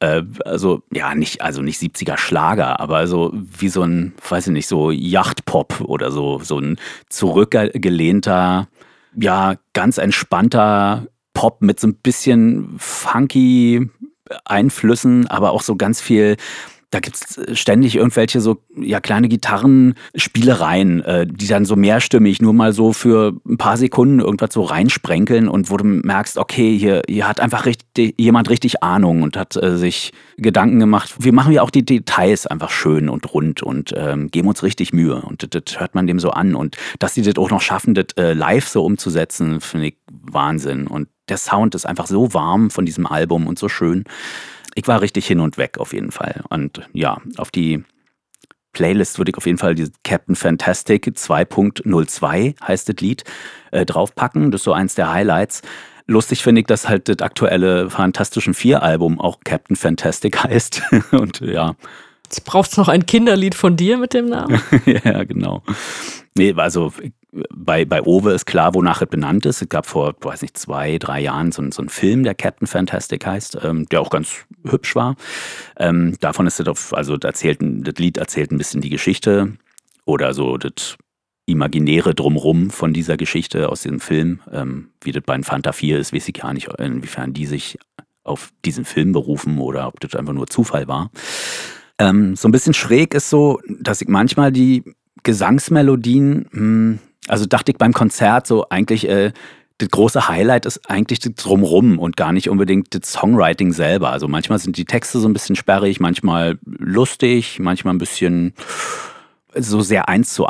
Nicht 70er Schlager, aber so wie so ein, weiß ich nicht, so Yachtpop oder so ein zurückgelehnter, ja, ganz entspannter Pop mit so ein bisschen funky Einflüssen, aber auch so ganz viel. Da gibt es ständig irgendwelche so kleine Gitarrenspielereien, die dann so mehrstimmig nur mal so für ein paar Sekunden irgendwas so reinsprenkeln und wo du merkst, okay, hier hat einfach jemand richtig Ahnung und hat sich Gedanken gemacht. Wie machen wir auch die Details einfach schön und rund und geben uns richtig Mühe. Und das hört man dem so an. Und dass die das auch noch schaffen, das live so umzusetzen, finde ich Wahnsinn. Und der Sound ist einfach so warm von diesem Album und so schön. Ich war richtig hin und weg auf jeden Fall. Und ja, auf die Playlist würde ich auf jeden Fall die Captain Fantastic 2.02 heißt das Lied draufpacken. Das ist so eins der Highlights. Lustig finde ich, dass halt das aktuelle Fantastischen 4 Album auch Captain Fantastic heißt. Und ja. Jetzt braucht es noch ein Kinderlied von dir mit dem Namen. Ja, genau. Nee, also bei Owe ist klar, wonach es benannt ist. Es gab vor, 2, 3 Jahren so einen Film, der Captain Fantastic heißt, der auch ganz hübsch war. Davon ist das das Lied erzählt ein bisschen die Geschichte oder so das Imaginäre drumrum von dieser Geschichte aus diesem Film. Wie das bei Fanta 4 ist, weiß ich gar nicht, inwiefern die sich auf diesen Film berufen oder ob das einfach nur Zufall war. So ein bisschen schräg ist so, dass ich manchmal die Gesangsmelodien, also dachte ich beim Konzert so eigentlich, das große Highlight ist eigentlich das Drumrum und gar nicht unbedingt das Songwriting selber. Also manchmal sind die Texte so ein bisschen sperrig, manchmal lustig, manchmal ein bisschen so sehr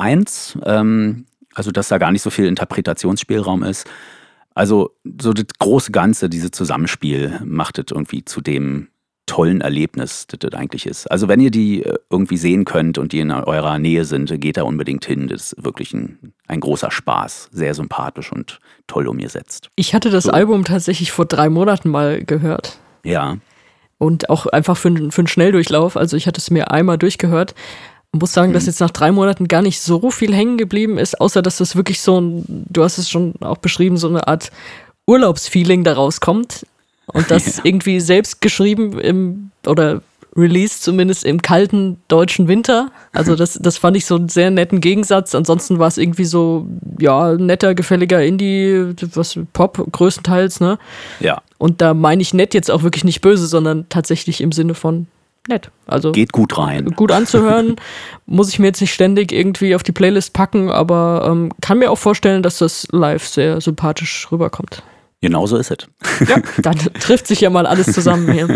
1:1. Also dass da gar nicht so viel Interpretationsspielraum ist. Also so das große Ganze, dieses Zusammenspiel macht es irgendwie zu dem tollen Erlebnis, das das eigentlich ist. Also wenn ihr die irgendwie sehen könnt und die in eurer Nähe sind, geht da unbedingt hin. Das ist wirklich ein großer Spaß. Sehr sympathisch und toll umgesetzt. Ich hatte das Album tatsächlich vor 3 Monaten mal gehört. Ja. Und auch einfach für einen Schnelldurchlauf. Also ich hatte es mir einmal durchgehört. Ich muss sagen, dass jetzt nach 3 Monaten gar nicht so viel hängen geblieben ist, außer dass das wirklich du hast es schon auch beschrieben, so eine Art Urlaubsfeeling daraus kommt. Und das irgendwie selbst geschrieben oder released zumindest im kalten deutschen Winter. Also das fand ich so einen sehr netten Gegensatz. Ansonsten war es irgendwie so, ja, netter, gefälliger Indie, Pop größtenteils, ne? Ja. Und da meine ich nett jetzt auch wirklich nicht böse, sondern tatsächlich im Sinne von nett. Also geht gut rein. Gut anzuhören, muss ich mir jetzt nicht ständig irgendwie auf die Playlist packen, aber kann mir auch vorstellen, dass das live sehr sympathisch rüberkommt. Genau so ist es. Ja, dann trifft sich ja mal alles zusammen hier.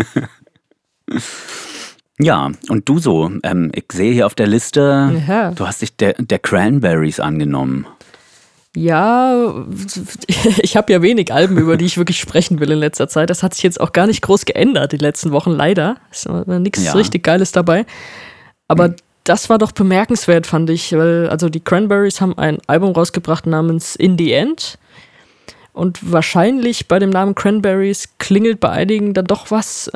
Ja, und du so, ich sehe hier auf der Liste, Du hast dich der Cranberries angenommen. Ja, ich habe ja wenig Alben, über die ich wirklich sprechen will in letzter Zeit. Das hat sich jetzt auch gar nicht groß geändert die letzten Wochen, leider. Ist nichts richtig Geiles dabei. Aber das war doch bemerkenswert, fand ich, weil also die Cranberries haben ein Album rausgebracht namens In the End. Und wahrscheinlich bei dem Namen Cranberries klingelt bei einigen dann doch was.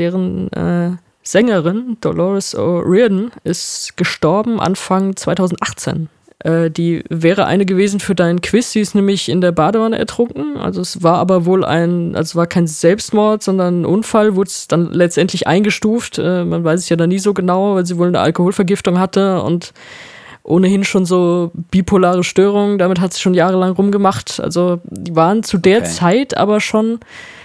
Deren Sängerin Dolores O'Riordan ist gestorben Anfang 2018. Die wäre eine gewesen für deinen Quiz. Sie ist nämlich in der Badewanne ertrunken. Also es war aber wohl es war kein Selbstmord, sondern ein Unfall, wurde es dann letztendlich eingestuft. Man weiß es ja da nie so genau, weil sie wohl eine Alkoholvergiftung hatte und ohnehin schon so bipolare Störungen. Damit hat sie schon jahrelang rumgemacht. Also die waren zu der Zeit aber schon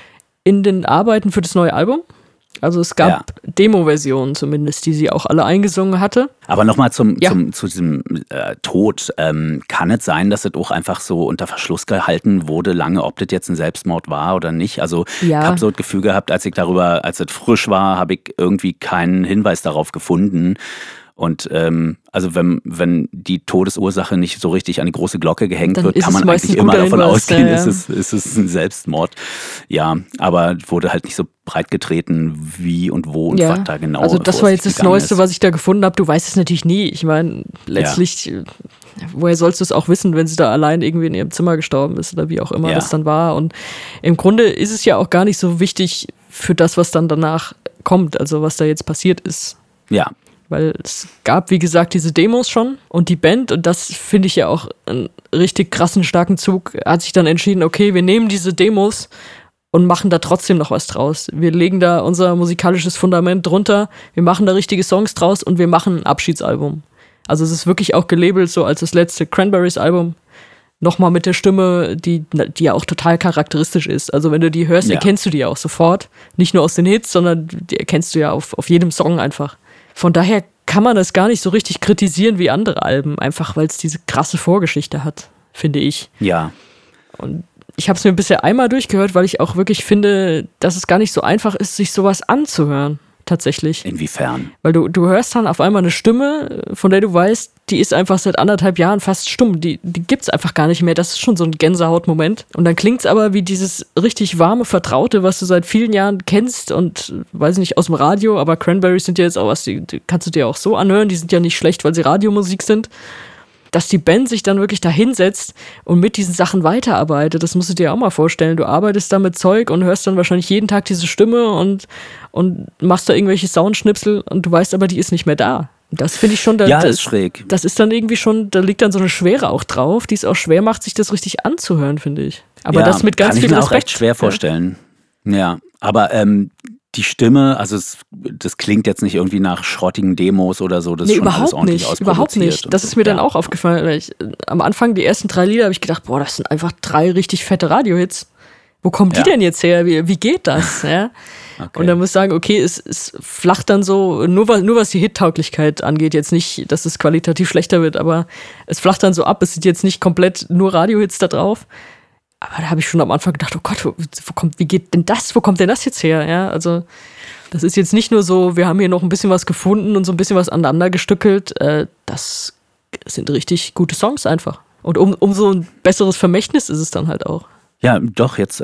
in den Arbeiten für das neue Album. Also es gab Demo-Versionen zumindest, die sie auch alle eingesungen hatte. Aber nochmal zu diesem Tod. Kann es sein, dass es auch einfach so unter Verschluss gehalten wurde, lange, ob das jetzt ein Selbstmord war oder nicht? Also ich habe so das Gefühl gehabt, als es frisch war, habe ich irgendwie keinen Hinweis darauf gefunden. Und also wenn die Todesursache nicht so richtig an die große Glocke gehängt dann wird, kann man eigentlich immer davon ausgehen, ist es ein Selbstmord. Ja, aber wurde halt nicht so breit getreten, wie und wo und was da genau. Also das war jetzt das Neueste, was ich da gefunden habe. Du weißt es natürlich nie. Ich meine, letztlich, woher sollst du es auch wissen, wenn sie da allein irgendwie in ihrem Zimmer gestorben ist oder wie auch immer das dann war. Und im Grunde ist es ja auch gar nicht so wichtig für das, was dann danach kommt, also was da jetzt passiert ist. Ja. Weil es gab, wie gesagt, diese Demos schon und die Band, und das finde ich ja auch einen richtig krassen, starken Zug, hat sich dann entschieden, okay, wir nehmen diese Demos und machen da trotzdem noch was draus. Wir legen da unser musikalisches Fundament drunter, wir machen da richtige Songs draus und wir machen ein Abschiedsalbum. Also es ist wirklich auch gelabelt so als das letzte Cranberries-Album. Nochmal mit der Stimme, die ja auch total charakteristisch ist. Also wenn du die hörst, erkennst du die ja auch sofort. Nicht nur aus den Hits, sondern die erkennst du ja auf jedem Song einfach. Von daher kann man das gar nicht so richtig kritisieren wie andere Alben, einfach weil es diese krasse Vorgeschichte hat, finde ich. Ja. Und ich habe es mir bisher einmal durchgehört, weil ich auch wirklich finde, dass es gar nicht so einfach ist, sich sowas anzuhören, tatsächlich. Inwiefern? Weil du hörst dann auf einmal eine Stimme, von der du weißt, die ist einfach seit 1,5 Jahren fast stumm. Die gibt's einfach gar nicht mehr. Das ist schon so ein Gänsehautmoment. Und dann klingt's aber wie dieses richtig warme, Vertraute, was du seit vielen Jahren kennst und, weiß nicht, aus dem Radio, aber Cranberries sind ja jetzt auch was, die kannst du dir auch so anhören. Die sind ja nicht schlecht, weil sie Radiomusik sind. Dass die Band sich dann wirklich da hinsetzt und mit diesen Sachen weiterarbeitet, das musst du dir auch mal vorstellen. Du arbeitest da mit Zeug und hörst dann wahrscheinlich jeden Tag diese Stimme und machst da irgendwelche Soundschnipsel und du weißt aber, die ist nicht mehr da. Das finde ich schon, das ist schräg. Das ist dann irgendwie schon, da liegt dann so eine Schwere auch drauf, die es auch schwer macht, sich das richtig anzuhören, finde ich. Aber das mit ganz viel Respekt. Kann ich mir auch recht schwer vorstellen. Ja, aber die Stimme, also das klingt jetzt nicht irgendwie nach schrottigen Demos oder so, das ist schon alles ordentlich ausproduziert. Überhaupt nicht. Das ist mir dann auch aufgefallen. Am Anfang, die ersten 3 Lieder, habe ich gedacht, boah, das sind einfach 3 richtig fette Radiohits. Wo kommen die denn jetzt her? Wie geht das? Ja? Okay. Und dann muss ich sagen, okay, es flacht dann so, nur was die Hittauglichkeit angeht, jetzt nicht, dass es qualitativ schlechter wird, aber es flacht dann so ab, es sind jetzt nicht komplett nur Radiohits da drauf. Aber da habe ich schon am Anfang gedacht, oh Gott, wie geht denn das? Wo kommt denn das jetzt her? Ja, also das ist jetzt nicht nur so, wir haben hier noch ein bisschen was gefunden und so ein bisschen was aneinander gestückelt. Das sind richtig gute Songs einfach. Und umso ein besseres Vermächtnis ist es dann halt auch. Ja, doch, jetzt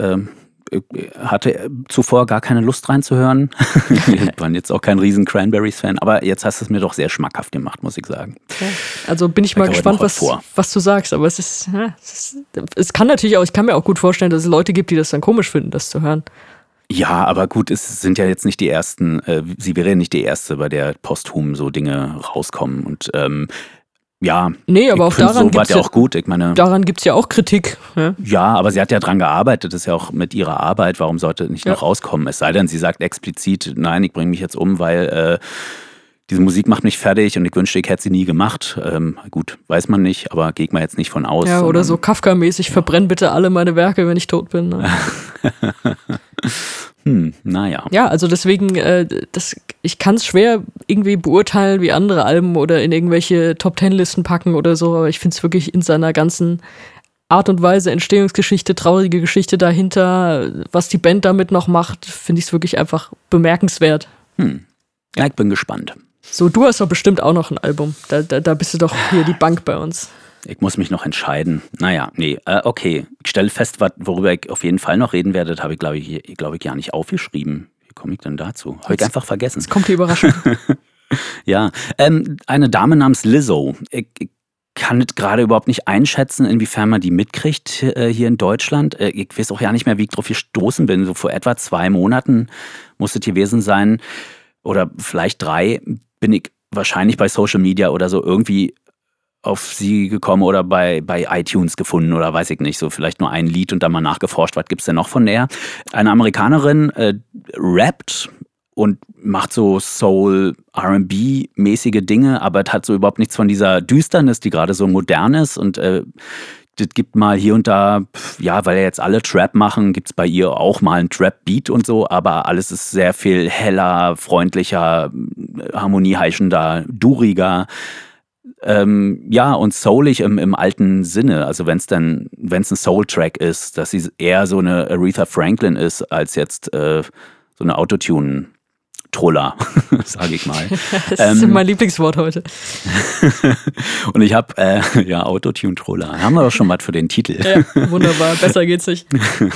hatte zuvor gar keine Lust reinzuhören. Ich war jetzt auch kein riesen Cranberries-Fan, aber jetzt hast du es mir doch sehr schmackhaft gemacht, muss ich sagen. Okay. Also bin ich mal gespannt, was du sagst, aber es kann natürlich auch, ich kann mir auch gut vorstellen, dass es Leute gibt, die das dann komisch finden, das zu hören. Ja, aber gut, es sind ja jetzt nicht die ersten, sie wäre ja nicht die erste, bei der posthum so Dinge rauskommen und ja, nee, aber auch daran gibt's ja auch gut. Ich meine, daran gibt es ja auch Kritik. Ja, aber sie hat ja dran gearbeitet, das ist ja auch mit ihrer Arbeit, warum sollte nicht noch rauskommen? Es sei denn, sie sagt explizit, nein, ich bringe mich jetzt um, weil diese Musik macht mich fertig und ich wünschte, ich hätte sie nie gemacht. Gut, weiß man nicht, aber geht man jetzt nicht von aus. Ja, oder so Kafka-mäßig, verbrenn bitte alle meine Werke, wenn ich tot bin. Ne? Naja. Ja, also deswegen, ich kann es schwer irgendwie beurteilen, wie andere Alben oder in irgendwelche Top-10-Listen packen oder so, aber ich finde es wirklich in seiner ganzen Art und Weise, Entstehungsgeschichte, traurige Geschichte dahinter, was die Band damit noch macht, finde ich es wirklich einfach bemerkenswert. Ja, ich bin gespannt. So, du hast doch bestimmt auch noch ein Album. Da bist du doch hier die Bank bei uns. Ich muss mich noch entscheiden. Naja, nee, okay. Ich stelle fest, worüber ich auf jeden Fall noch reden werde, das habe ich, glaube ich, ja nicht aufgeschrieben. Wie komme ich denn dazu? Habe ich einfach vergessen. Jetzt kommt die Überraschung. Ja, eine Dame namens Lizzo. Ich kann es gerade überhaupt nicht einschätzen, inwiefern man die mitkriegt hier in Deutschland. Ich weiß auch ja nicht mehr, wie ich drauf gestoßen bin. So vor etwa 2 Monaten muss es gewesen sein, oder vielleicht 3, bin ich wahrscheinlich bei Social Media oder so irgendwie auf sie gekommen oder bei iTunes gefunden oder weiß ich nicht, so vielleicht nur ein Lied und dann mal nachgeforscht, was gibt's denn noch von der? Eine Amerikanerin rappt und macht so Soul, R&B-mäßige Dinge, aber es hat so überhaupt nichts von dieser Düsternis, die gerade so modern ist und das gibt mal hier und da, ja, weil ja jetzt alle Trap machen, gibt es bei ihr auch mal einen Trap-Beat und so, aber alles ist sehr viel heller, freundlicher, harmonieheischender, duriger. Ja, und soulig im alten Sinne. Also wenn es ein Soul-Track ist, dass sie eher so eine Aretha Franklin ist, als jetzt so eine Autotune-Troller, sage ich mal. Das ist mein Lieblingswort heute. Und ich habe, ja, Autotune-Troller. Haben wir doch schon was für den Titel. Ja, wunderbar. Besser geht's nicht.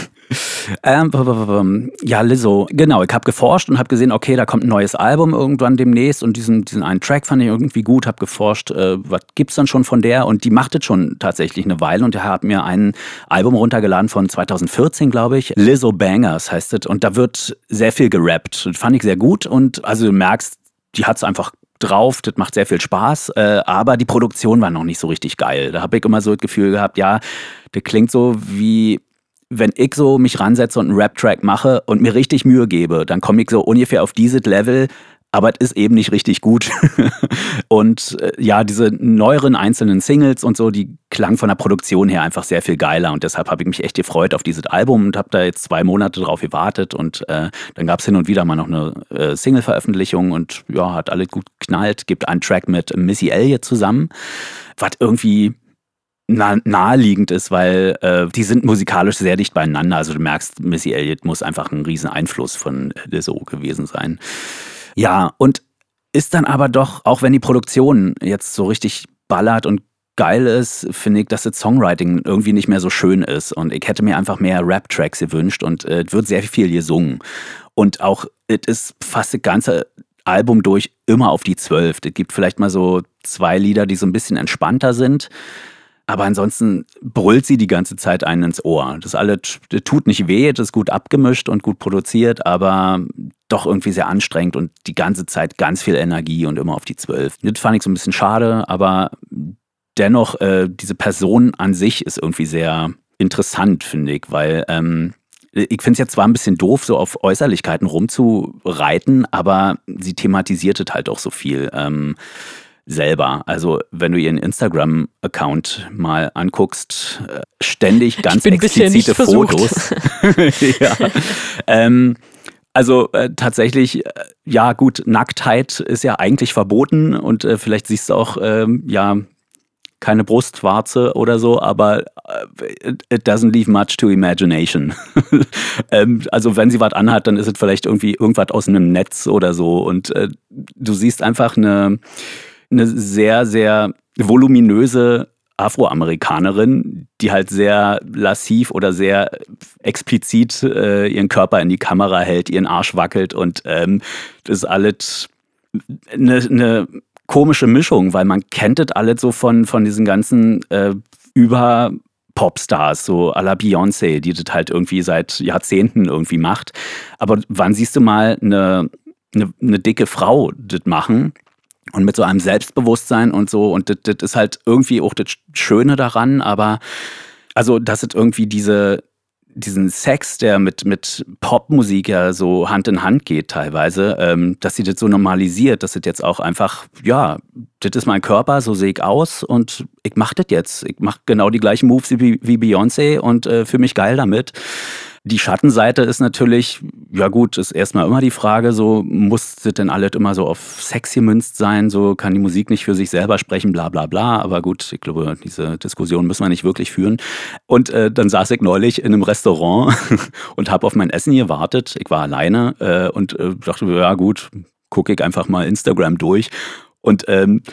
Ja, Lizzo, genau, ich habe geforscht und habe gesehen, okay, da kommt ein neues Album irgendwann demnächst und diesen einen Track fand ich irgendwie gut, habe geforscht, was gibt's dann schon von der, und die macht es schon tatsächlich eine Weile und ich habe mir ein Album runtergeladen von 2014, glaube ich, Lizzo Bangers heißt es, und da wird sehr viel gerappt, das fand ich sehr gut, und also du merkst, die hat's einfach drauf, das macht sehr viel Spaß, aber die Produktion war noch nicht so richtig geil. Da habe ich immer so das Gefühl gehabt, ja, das klingt so wie, wenn ich so mich ransetze und einen Rap-Track mache und mir richtig Mühe gebe, dann komme ich so ungefähr auf dieses Level, aber es ist eben nicht richtig gut. Und ja, diese neueren einzelnen Singles und so, die klangen von der Produktion her einfach sehr viel geiler, und deshalb habe ich mich echt gefreut auf dieses Album und habe da jetzt 2 Monate drauf gewartet, und dann gab es hin und wieder mal noch eine Single-Veröffentlichung und ja, hat alles gut geknallt. Gibt einen Track mit Missy Elliott zusammen, was irgendwie naheliegend ist, weil die sind musikalisch sehr dicht beieinander. Also du merkst, Missy Elliott muss einfach ein riesen Einfluss von Lizzo gewesen sein. Ja, und ist dann aber doch, auch wenn die Produktion jetzt so richtig ballert und geil ist, finde ich, dass das Songwriting irgendwie nicht mehr so schön ist. Und ich hätte mir einfach mehr Rap-Tracks gewünscht, und es wird sehr viel gesungen. Und auch, es ist fast das ganze Album durch immer auf die 12. Es gibt vielleicht mal so 2 Lieder, die so ein bisschen entspannter sind. Aber ansonsten brüllt sie die ganze Zeit einen ins Ohr. Das alles, das tut nicht weh, das ist gut abgemischt und gut produziert, aber doch irgendwie sehr anstrengend und die ganze Zeit ganz viel Energie und immer auf die 12. Das fand ich so ein bisschen schade, aber dennoch, diese Person an sich ist irgendwie sehr interessant, finde ich, weil ich finde es jetzt zwar ein bisschen doof, so auf Äußerlichkeiten rumzureiten, aber sie thematisiert es halt auch so viel. Selber. Also wenn du ihren Instagram-Account mal anguckst, ständig ganz explizite Fotos. Ja. Also tatsächlich, ja gut, Nacktheit ist ja eigentlich verboten, und vielleicht siehst du auch, ja, keine Brustwarze oder so, aber it doesn't leave much to imagination. Also wenn sie was anhat, dann ist es vielleicht irgendwie irgendwas aus einem Netz oder so, und du siehst einfach eine sehr, sehr voluminöse Afroamerikanerin, die halt sehr lassiv oder sehr explizit ihren Körper in die Kamera hält, ihren Arsch wackelt, und das ist alles eine komische Mischung, weil man kennt das alles so von diesen ganzen über Popstars, so à la Beyoncé, die das halt irgendwie seit Jahrzehnten irgendwie macht. Aber wann siehst du mal eine dicke Frau das machen? Und mit so einem Selbstbewusstsein und so. Und das ist halt irgendwie auch das Schöne daran. Aber also, dass es irgendwie diesen Sex, der mit Popmusik ja so Hand in Hand geht teilweise, dass sie das so normalisiert, dass es jetzt auch einfach, ja, das ist mein Körper, so sehe ich aus und ich mache das jetzt. Ich mache genau die gleichen Moves wie Beyoncé und fühle mich geil damit. Die Schattenseite ist natürlich, ja gut, ist erstmal immer die Frage, so muss das denn alles immer so auf Sex gemünzt sein, so kann die Musik nicht für sich selber sprechen, bla bla bla, aber gut, ich glaube, diese Diskussion müssen wir nicht wirklich führen. Und dann saß ich neulich in einem Restaurant und habe auf mein Essen gewartet, ich war alleine und dachte, ja gut, gucke ich einfach mal Instagram durch und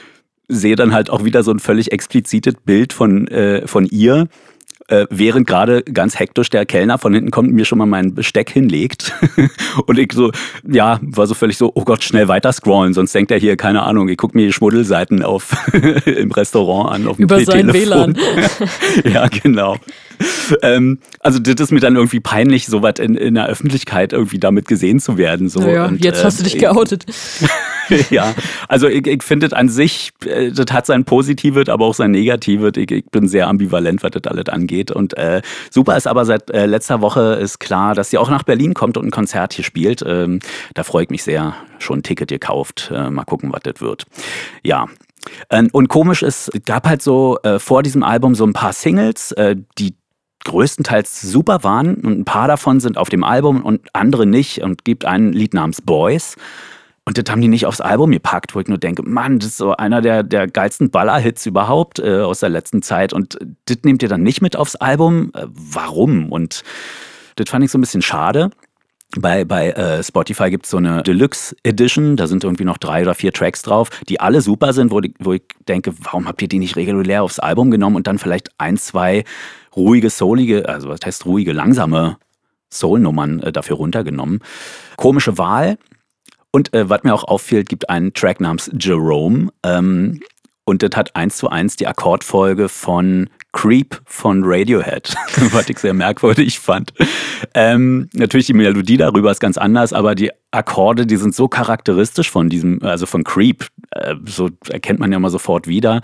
sehe dann halt auch wieder so ein völlig explizites Bild von ihr, während gerade ganz hektisch der Kellner von hinten kommt und mir schon mal mein Besteck hinlegt. Und ich so, ja, war so völlig so, oh Gott, schnell weiter scrollen, sonst denkt er hier, keine Ahnung, ich gucke mir die Schmuddelseiten im Restaurant an, auf dem über sein Telefon. WLAN. Ja, genau. Also das ist mir dann irgendwie peinlich, so was in der Öffentlichkeit irgendwie damit gesehen zu werden. So. Naja, und, jetzt hast du dich geoutet. Ja, also ich finde es an sich, das hat sein Positives, aber auch sein Negatives. Ich bin sehr ambivalent, was das alles angeht. Und super ist aber seit letzter Woche ist klar, dass sie auch nach Berlin kommt und ein Konzert hier spielt. Da freue ich mich sehr. Schon ein Ticket gekauft. Mal gucken, was das wird. Ja. Und komisch ist, es gab halt so vor diesem Album so ein paar Singles, die größtenteils super waren. Und ein paar davon sind auf dem Album und andere nicht. Und gibt ein Lied namens Boys. Und das haben die nicht aufs Album gepackt, wo ich nur denke, Mann, das ist so einer der geilsten Baller-Hits überhaupt aus der letzten Zeit. Und das nehmt ihr dann nicht mit aufs Album? Warum? Und das fand ich so ein bisschen schade. Bei Spotify gibt es so eine Deluxe Edition, da sind irgendwie noch 3 oder 4 Tracks drauf, die alle super sind, wo ich denke, warum habt ihr die nicht regulär aufs Album genommen und dann vielleicht 1, 2 ruhige, soulige, also was heißt ruhige, langsame Soul-Nummern dafür runtergenommen. Komische Wahl. Und was mir auch auffällt, gibt einen Track namens Jerome. Und das hat 1:1 die Akkordfolge von Creep von Radiohead, was ich sehr merkwürdig fand. Natürlich die Melodie darüber ist ganz anders, aber die Akkorde, die sind so charakteristisch von diesem, also von Creep, so erkennt man ja mal sofort wieder.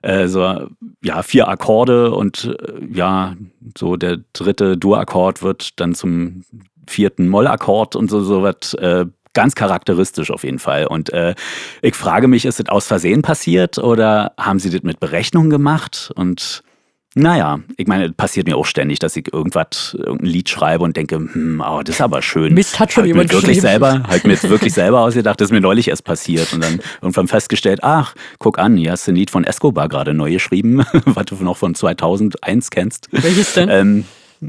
4 Akkorde und so der 3. Dur-Akkord wird dann zum 4. Moll-Akkord und so was. Ganz charakteristisch auf jeden Fall. Und ich frage mich, ist das aus Versehen passiert oder haben sie das mit Berechnung gemacht? Und naja, ich meine, das passiert mir auch ständig, dass ich irgendein Lied schreibe und denke, das ist aber schön. Mist, hat schon jemand geschrieben. Halt mir jetzt wirklich selber ausgedacht, das ist mir neulich erst passiert. Und dann irgendwann festgestellt, ach, guck an, hier hast du ein Lied von Escobar gerade neu geschrieben, was du noch von 2001 kennst. Welches denn?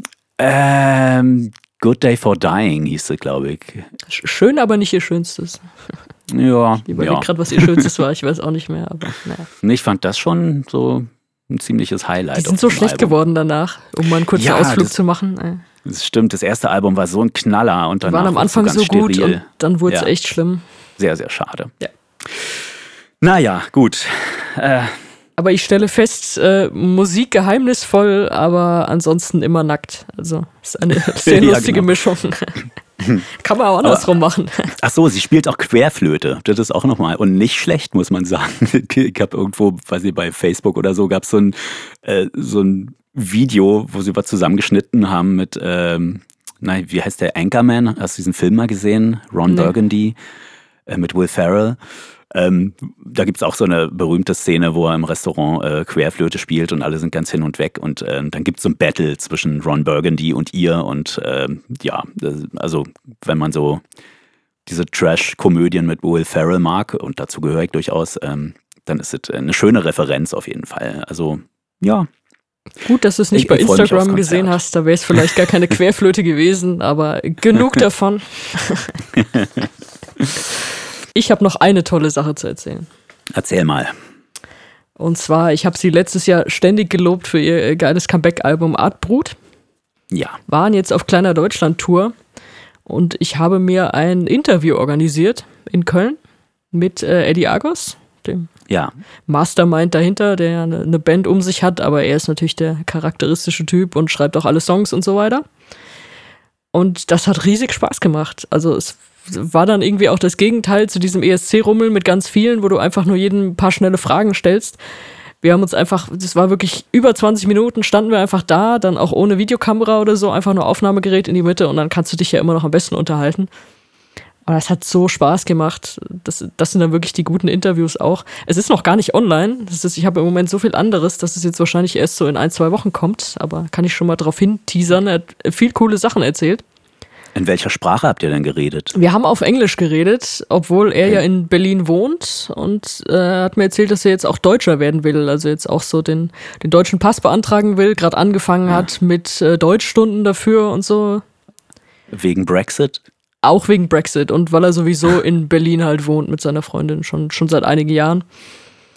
Good Day for Dying hieß es, glaube ich. Schön, aber nicht ihr Schönstes. Ja. Ich überlege gerade, was ihr Schönstes war. Ich weiß auch nicht mehr, aber naja. Ich fand das schon so ein ziemliches Highlight. Die sind so schlecht geworden danach, um mal einen kurzen Ausflug zu machen. Das stimmt, das erste Album war so ein Knaller. Und die waren am Anfang so gut steril. Und dann wurde es echt schlimm. Sehr, sehr schade. Ja. Naja, gut. Aber ich stelle fest, Musik geheimnisvoll, aber ansonsten immer nackt. Also ist eine sehr lustige Mischung. Kann man auch andersrum machen. Ach so, sie spielt auch Querflöte. Das ist auch nochmal. Und nicht schlecht, muss man sagen. Ich habe irgendwo, weiß ich, bei Facebook oder so, gab es so ein Video, wo sie was zusammengeschnitten haben mit, wie heißt der, Anchorman? Hast du diesen Film mal gesehen? Ron Burgundy mit Will Ferrell. Da gibt es auch so eine berühmte Szene, wo er im Restaurant Querflöte spielt und alle sind ganz hin und weg und dann gibt es so ein Battle zwischen Ron Burgundy und ihr und also wenn man so diese Trash-Komödien mit Will Ferrell mag und dazu gehöre ich durchaus, dann ist es eine schöne Referenz auf jeden Fall. Also, ja. Gut, dass du es nicht bei Instagram gesehen hast, da wäre es vielleicht gar keine Querflöte gewesen, aber genug davon. Ich habe noch eine tolle Sache zu erzählen. Erzähl mal. Und zwar, ich habe sie letztes Jahr ständig gelobt für ihr geiles Comeback-Album Artbrut. Ja. Waren jetzt auf kleiner Deutschland-Tour und ich habe mir ein Interview organisiert in Köln mit Eddie Agos, dem Mastermind dahinter, der eine Band um sich hat, aber er ist natürlich der charakteristische Typ und schreibt auch alle Songs und so weiter. Und das hat riesig Spaß gemacht. Also es war dann irgendwie auch das Gegenteil zu diesem ESC-Rummel mit ganz vielen, wo du einfach nur jedem ein paar schnelle Fragen stellst. Wir haben uns einfach, das war wirklich über 20 Minuten, standen wir einfach da, dann auch ohne Videokamera oder so, einfach nur Aufnahmegerät in die Mitte und dann kannst du dich ja immer noch am besten unterhalten. Aber das hat so Spaß gemacht. Das sind dann wirklich die guten Interviews auch. Es ist noch gar nicht online. Ich habe im Moment so viel anderes, dass es jetzt wahrscheinlich erst so in 1-2 Wochen kommt. Aber kann ich schon mal drauf hinteasern. Er hat viel coole Sachen erzählt. In welcher Sprache habt ihr denn geredet? Wir haben auf Englisch geredet, obwohl er ja in Berlin wohnt und hat mir erzählt, dass er jetzt auch Deutscher werden will, also jetzt auch so den deutschen Pass beantragen will, gerade angefangen hat mit Deutschstunden dafür und so. Wegen Brexit? Auch wegen Brexit und weil er sowieso in Berlin halt wohnt mit seiner Freundin schon seit einigen Jahren.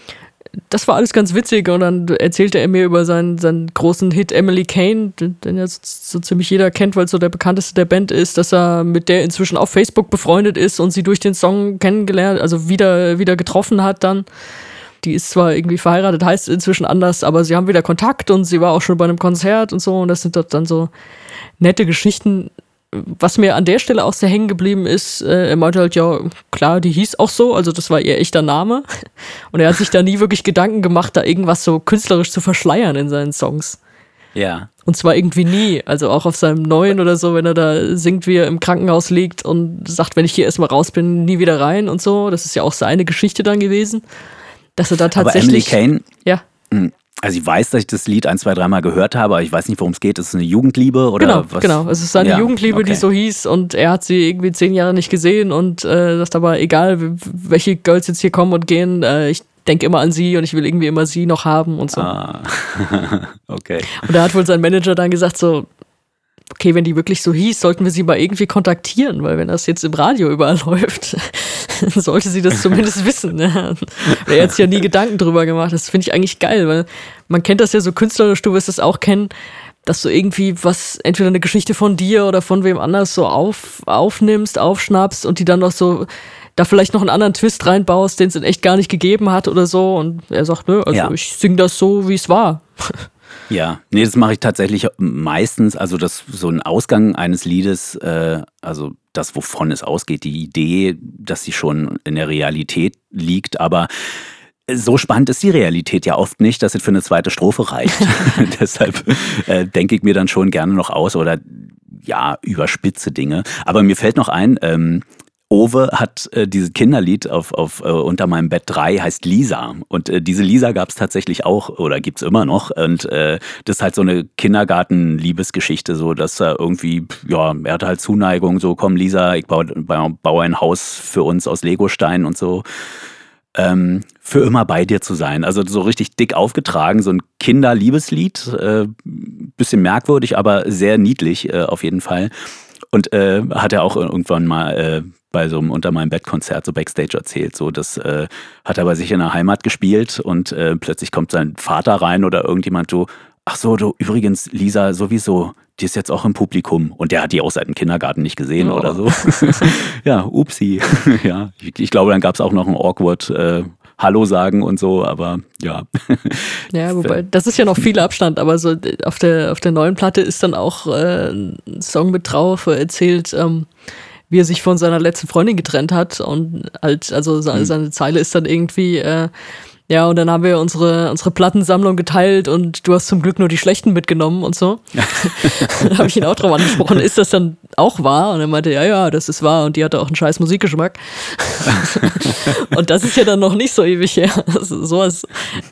das war alles ganz witzig und dann erzählte er mir über seinen großen Hit Emily Kane, den ja so ziemlich jeder kennt, weil es so der bekannteste der Band ist, dass er mit der inzwischen auf Facebook befreundet ist und sie durch den Song kennengelernt, also wieder getroffen hat dann. Die ist zwar irgendwie verheiratet, heißt inzwischen anders, aber sie haben wieder Kontakt und sie war auch schon bei einem Konzert und so und das sind dann so nette Geschichten. Was mir an der Stelle auch sehr hängen geblieben ist, er meinte halt, ja, klar, die hieß auch so, also das war ihr echter Name. Und er hat sich da nie wirklich Gedanken gemacht, da irgendwas so künstlerisch zu verschleiern in seinen Songs. Ja. Und zwar irgendwie nie, also auch auf seinem neuen oder so, wenn er da singt, wie er im Krankenhaus liegt und sagt, wenn ich hier erstmal raus bin, nie wieder rein und so. Das ist ja auch seine Geschichte dann gewesen. Dass er da tatsächlich... Aber Emily Kane... Ja. Also ich weiß, dass ich das Lied 1, 2, 3 Mal gehört habe, aber ich weiß nicht, worum es geht. Ist es eine Jugendliebe oder genau, was? Genau, es ist seine Jugendliebe, okay, die so hieß und er hat sie irgendwie 10 Jahre nicht gesehen und sagt aber, egal welche Girls jetzt hier kommen und gehen, ich denke immer an sie und ich will irgendwie immer sie noch haben und so. Ah, okay. Und da hat wohl sein Manager dann gesagt so, okay, wenn die wirklich so hieß, sollten wir sie mal irgendwie kontaktieren, weil wenn das jetzt im Radio überall läuft, sollte sie das zumindest wissen. Ne? Er hat sich ja nie Gedanken drüber gemacht. Das finde ich eigentlich geil, weil man kennt das ja so künstlerisch, du wirst es auch kennen, dass du irgendwie was, entweder eine Geschichte von dir oder von wem anders so aufnimmst, aufschnappst und die dann noch so, da vielleicht noch einen anderen Twist reinbaust, den es in echt gar nicht gegeben hat oder so. Und er sagt, nö, also ich singe das so, wie es war. Ja, nee, das mache ich tatsächlich meistens, also das so ein Ausgang eines Liedes, also das, wovon es ausgeht, die Idee, dass sie schon in der Realität liegt, aber so spannend ist die Realität ja oft nicht, dass es für eine zweite Strophe reicht. Deshalb denke ich mir dann schon gerne noch aus oder ja, überspitze Dinge. Aber mir fällt noch ein, Owe hat dieses Kinderlied auf Unter meinem Bett 3 heißt Lisa und diese Lisa gab es tatsächlich auch oder gibt's immer noch und das ist halt so eine Kindergarten-Liebesgeschichte, so dass er irgendwie, ja, er hatte halt Zuneigung, so komm Lisa, ich baue ein Haus für uns aus Legosteinen und so, für immer bei dir zu sein. Also so richtig dick aufgetragen, so ein Kinderliebeslied, bisschen merkwürdig, aber sehr niedlich auf jeden Fall. Und hat er auch irgendwann mal bei so einem Unter meinem Bett-Konzert so Backstage erzählt. So, das hat er bei sich in der Heimat gespielt und plötzlich kommt sein Vater rein oder irgendjemand so, ach so, du übrigens, Lisa, sowieso, die ist jetzt auch im Publikum. Und der hat die auch seit dem Kindergarten nicht gesehen oder so. Ja, upsi. Ja, ich glaube, dann gab es auch noch ein awkward Hallo sagen und so, aber ja. Ja, wobei, das ist ja noch viel Abstand, aber so auf der neuen Platte ist dann auch ein Song mit drauf, erzählt, wie er sich von seiner letzten Freundin getrennt hat und halt, also seine Zeile ist dann irgendwie, ja, und dann haben wir unsere Plattensammlung geteilt und du hast zum Glück nur die schlechten mitgenommen und so. Da habe ich ihn auch drauf angesprochen, ist das dann auch wahr? Und er meinte, ja, das ist wahr und die hatte auch einen scheiß Musikgeschmack. Und das ist ja dann noch nicht so ewig her. Also es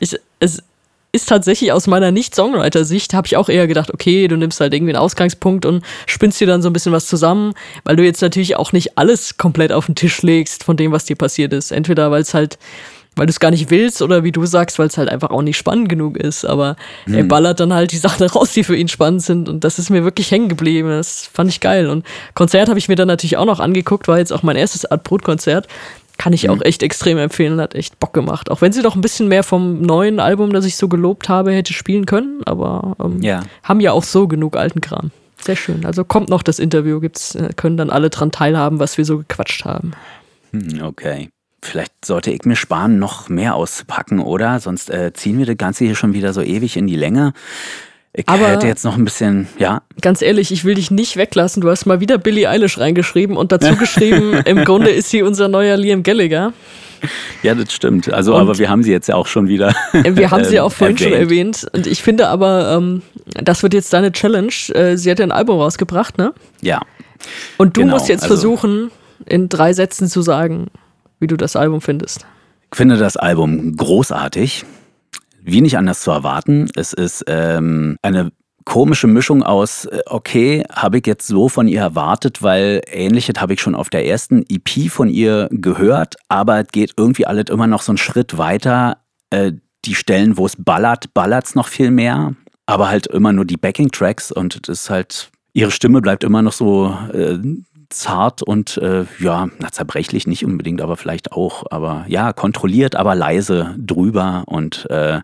ist tatsächlich aus meiner Nicht-Songwriter-Sicht, habe ich auch eher gedacht, okay, du nimmst halt irgendwie einen Ausgangspunkt und spinnst dir dann so ein bisschen was zusammen, weil du jetzt natürlich auch nicht alles komplett auf den Tisch legst von dem, was dir passiert ist. Entweder weil du es gar nicht willst oder wie du sagst, weil es halt einfach auch nicht spannend genug ist. Aber er ballert dann halt die Sachen raus, die für ihn spannend sind und das ist mir wirklich hängen geblieben. Das fand ich geil. Und Konzert habe ich mir dann natürlich auch noch angeguckt, war jetzt auch mein erstes Art Brot-Konzert. Kann ich auch echt extrem empfehlen, hat echt Bock gemacht. Auch wenn sie doch ein bisschen mehr vom neuen Album, das ich so gelobt habe, hätte spielen können, aber haben ja auch so genug alten Kram. Sehr schön. Also kommt noch das Interview, können dann alle dran teilhaben, was wir so gequatscht haben. Okay. Vielleicht sollte ich mir sparen, noch mehr auszupacken, oder? Sonst ziehen wir das Ganze hier schon wieder so ewig in die Länge. Ich hätte jetzt noch ein bisschen, ja. Ganz ehrlich, ich will dich nicht weglassen. Du hast mal wieder Billie Eilish reingeschrieben und dazu geschrieben, im Grunde ist sie unser neuer Liam Gallagher. Ja, das stimmt. Also, aber wir haben sie jetzt ja auch schon wieder Wir haben sie auch vorhin schon erwähnt. Und ich finde aber, das wird jetzt deine Challenge. Sie hat ja ein Album rausgebracht, ne? Ja. Und du musst jetzt versuchen, in 3 Sätzen zu sagen, wie du das Album findest. Ich finde das Album großartig. Wie nicht anders zu erwarten. Es ist eine komische Mischung aus, okay, habe ich jetzt so von ihr erwartet, weil Ähnliches habe ich schon auf der ersten EP von ihr gehört, aber es geht irgendwie alles immer noch so einen Schritt weiter. Die Stellen, wo es ballert's noch viel mehr, aber halt immer nur die Backing-Tracks und es ist halt, ihre Stimme bleibt immer noch so zart und zerbrechlich nicht unbedingt, aber vielleicht auch. Aber ja, kontrolliert, aber leise drüber. Und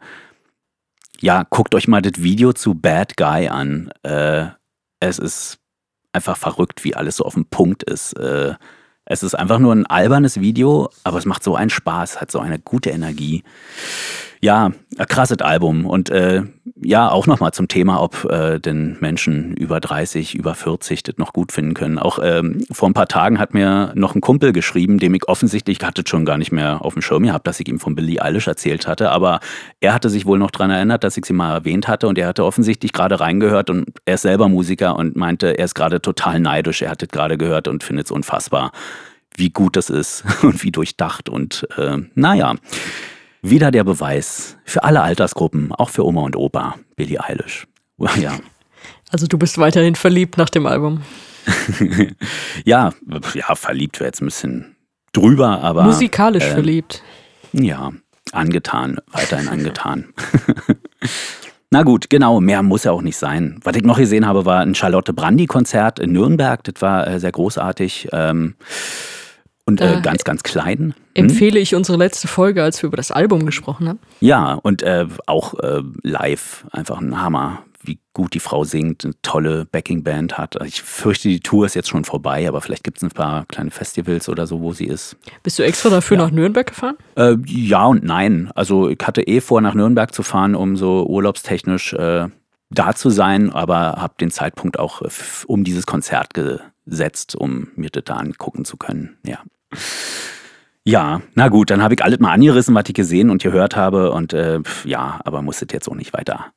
guckt euch mal das Video zu Bad Guy an. Es ist einfach verrückt, wie alles so auf dem Punkt ist. Es ist einfach nur ein albernes Video, aber es macht so einen Spaß, hat so eine gute Energie. Ja, ein krasses Album. Und auch nochmal zum Thema, ob denn Menschen über 30, über 40 das noch gut finden können. Auch vor ein paar Tagen hat mir noch ein Kumpel geschrieben, dem ich offensichtlich, hatte schon gar nicht mehr auf dem Schirm gehabt, dass ich ihm von Billie Eilish erzählt hatte. Aber er hatte sich wohl noch daran erinnert, dass ich sie mal erwähnt hatte. Und er hatte offensichtlich gerade reingehört und er ist selber Musiker und meinte, er ist gerade total neidisch. Er hat das gerade gehört und findet es unfassbar, wie gut das ist und wie durchdacht. Und wieder der Beweis für alle Altersgruppen, auch für Oma und Opa, Billie Eilish. Ja. Also du bist weiterhin verliebt nach dem Album. ja, verliebt wäre jetzt ein bisschen drüber, aber... Musikalisch verliebt. Ja, angetan, weiterhin angetan. Na gut, genau, mehr muss ja auch nicht sein. Was ich noch gesehen habe, war ein Charlotte Brandy-Konzert in Nürnberg. Das war sehr großartig. Und ganz, ganz klein. Empfehle ich unsere letzte Folge, als wir über das Album gesprochen haben. Ja, und auch live einfach ein Hammer, wie gut die Frau singt, eine tolle Backing-Band hat. Ich fürchte, die Tour ist jetzt schon vorbei, aber vielleicht gibt es ein paar kleine Festivals oder so, wo sie ist. Bist du extra dafür nach Nürnberg gefahren? Ja und nein. Also ich hatte vor, nach Nürnberg zu fahren, um so urlaubstechnisch da zu sein, aber habe den Zeitpunkt auch um dieses Konzert gesetzt, um mir das da angucken zu können. Ja. Ja, na gut, dann habe ich alles mal angerissen, was ich gesehen und gehört habe und aber muss das jetzt auch nicht weiter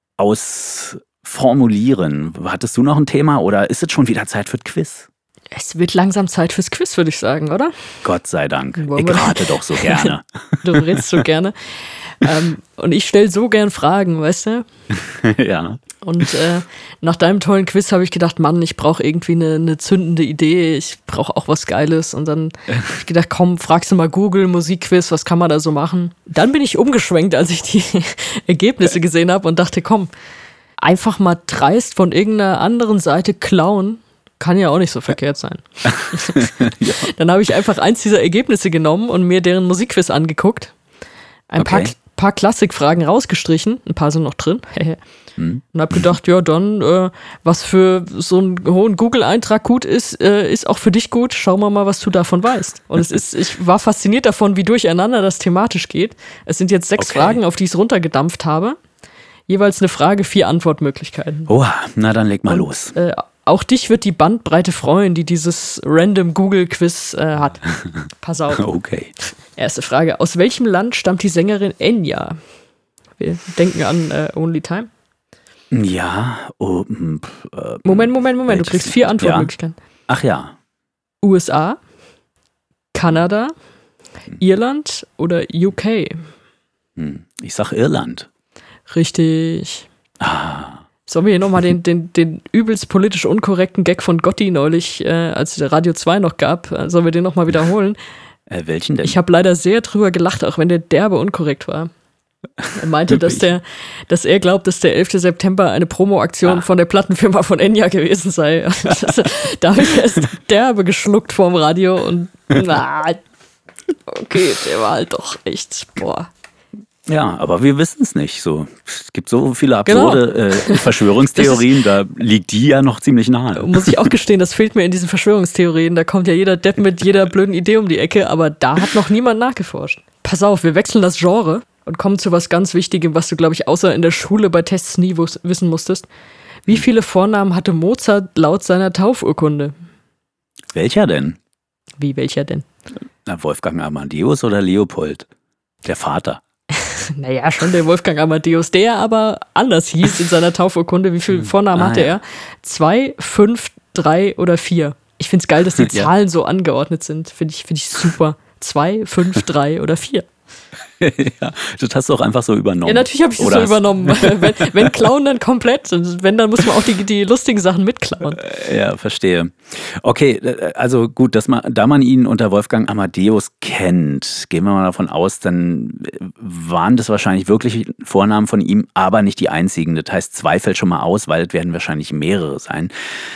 ausformulieren. Hattest du noch ein Thema oder ist es schon wieder Zeit für das Quiz? Es wird langsam Zeit fürs Quiz, würde ich sagen, oder? Gott sei Dank. Ich rate doch so gerne. Du redest so gerne. Und ich stelle so gern Fragen, weißt du? Ja. Und nach deinem tollen Quiz habe ich gedacht, Mann, ich brauche irgendwie eine zündende Idee, ich brauche auch was Geiles. Und dann habe ich gedacht, komm, fragst du mal Google, Musikquiz, was kann man da so machen? Dann bin ich umgeschwenkt, als ich die Ergebnisse gesehen habe und dachte, komm, einfach mal dreist von irgendeiner anderen Seite klauen, kann ja auch nicht so verkehrt sein. Ja. Dann habe ich einfach eins dieser Ergebnisse genommen und mir deren Musikquiz angeguckt. Ein paar Klassikfragen rausgestrichen, ein paar sind noch drin. Und habe gedacht, ja dann, was für so einen hohen Google-Eintrag gut ist, ist auch für dich gut. Schauen wir mal, was du davon weißt. Und ich war fasziniert davon, wie durcheinander das thematisch geht. Es sind jetzt 6 Fragen, auf die ich es runtergedampft habe. Jeweils eine Frage, 4 Antwortmöglichkeiten. Oha, na dann leg mal los. Auch dich wird die Bandbreite freuen, die dieses random Google-Quiz hat. Pass auf. Okay. Erste Frage. Aus welchem Land stammt die Sängerin Enya? Wir denken an Only Time. Ja. Moment. Du kriegst 4 Antwortmöglichkeiten. Ja. Ach ja. USA, Kanada, Irland oder UK? Ich sag Irland. Richtig. Sollen wir hier nochmal den übelst politisch unkorrekten Gag von Gotti neulich, als es Radio 2 noch gab, sollen wir den nochmal wiederholen? Welchen denn? Ich habe leider sehr drüber gelacht, auch wenn der derbe unkorrekt war. Er meinte, dass er glaubt, dass der 11. September eine Promo-Aktion von der Plattenfirma von Enya gewesen sei. Da habe ich erst derbe geschluckt vorm Radio und okay, der war halt doch echt, boah. Ja, aber wir wissen es nicht. So, es gibt so viele absurde Verschwörungstheorien, da liegt die ja noch ziemlich nahe. Muss ich auch gestehen, das fehlt mir in diesen Verschwörungstheorien. Da kommt ja jeder Depp mit jeder blöden Idee um die Ecke, aber da hat noch niemand nachgeforscht. Pass auf, wir wechseln das Genre und kommen zu was ganz Wichtigem, was du, glaube ich, außer in der Schule bei Tests nie wissen musstest. Wie viele Vornamen hatte Mozart laut seiner Taufurkunde? Welcher denn? Wie, welcher denn? Na, Wolfgang Amadeus oder Leopold? Der Vater. Naja, schon der Wolfgang Amadeus, der aber anders hieß in seiner Taufurkunde. Wie viele Vornamen hatte er? 2, 5, 3 oder 4? Ich finde es geil, dass die Zahlen so angeordnet sind. Finde ich super. 2, 5, 3 oder 4. Ja, das hast du auch einfach so übernommen. Ja, natürlich habe ich das so übernommen. Wenn klauen, dann komplett. Und wenn, dann muss man auch die lustigen Sachen mitklauen. Ja, verstehe. Okay, also gut, da man ihn unter Wolfgang Amadeus kennt, gehen wir mal davon aus, dann waren das wahrscheinlich wirklich Vornamen von ihm, aber nicht die einzigen. Das heißt, 2 fällt schon mal aus, weil es werden wahrscheinlich mehrere sein.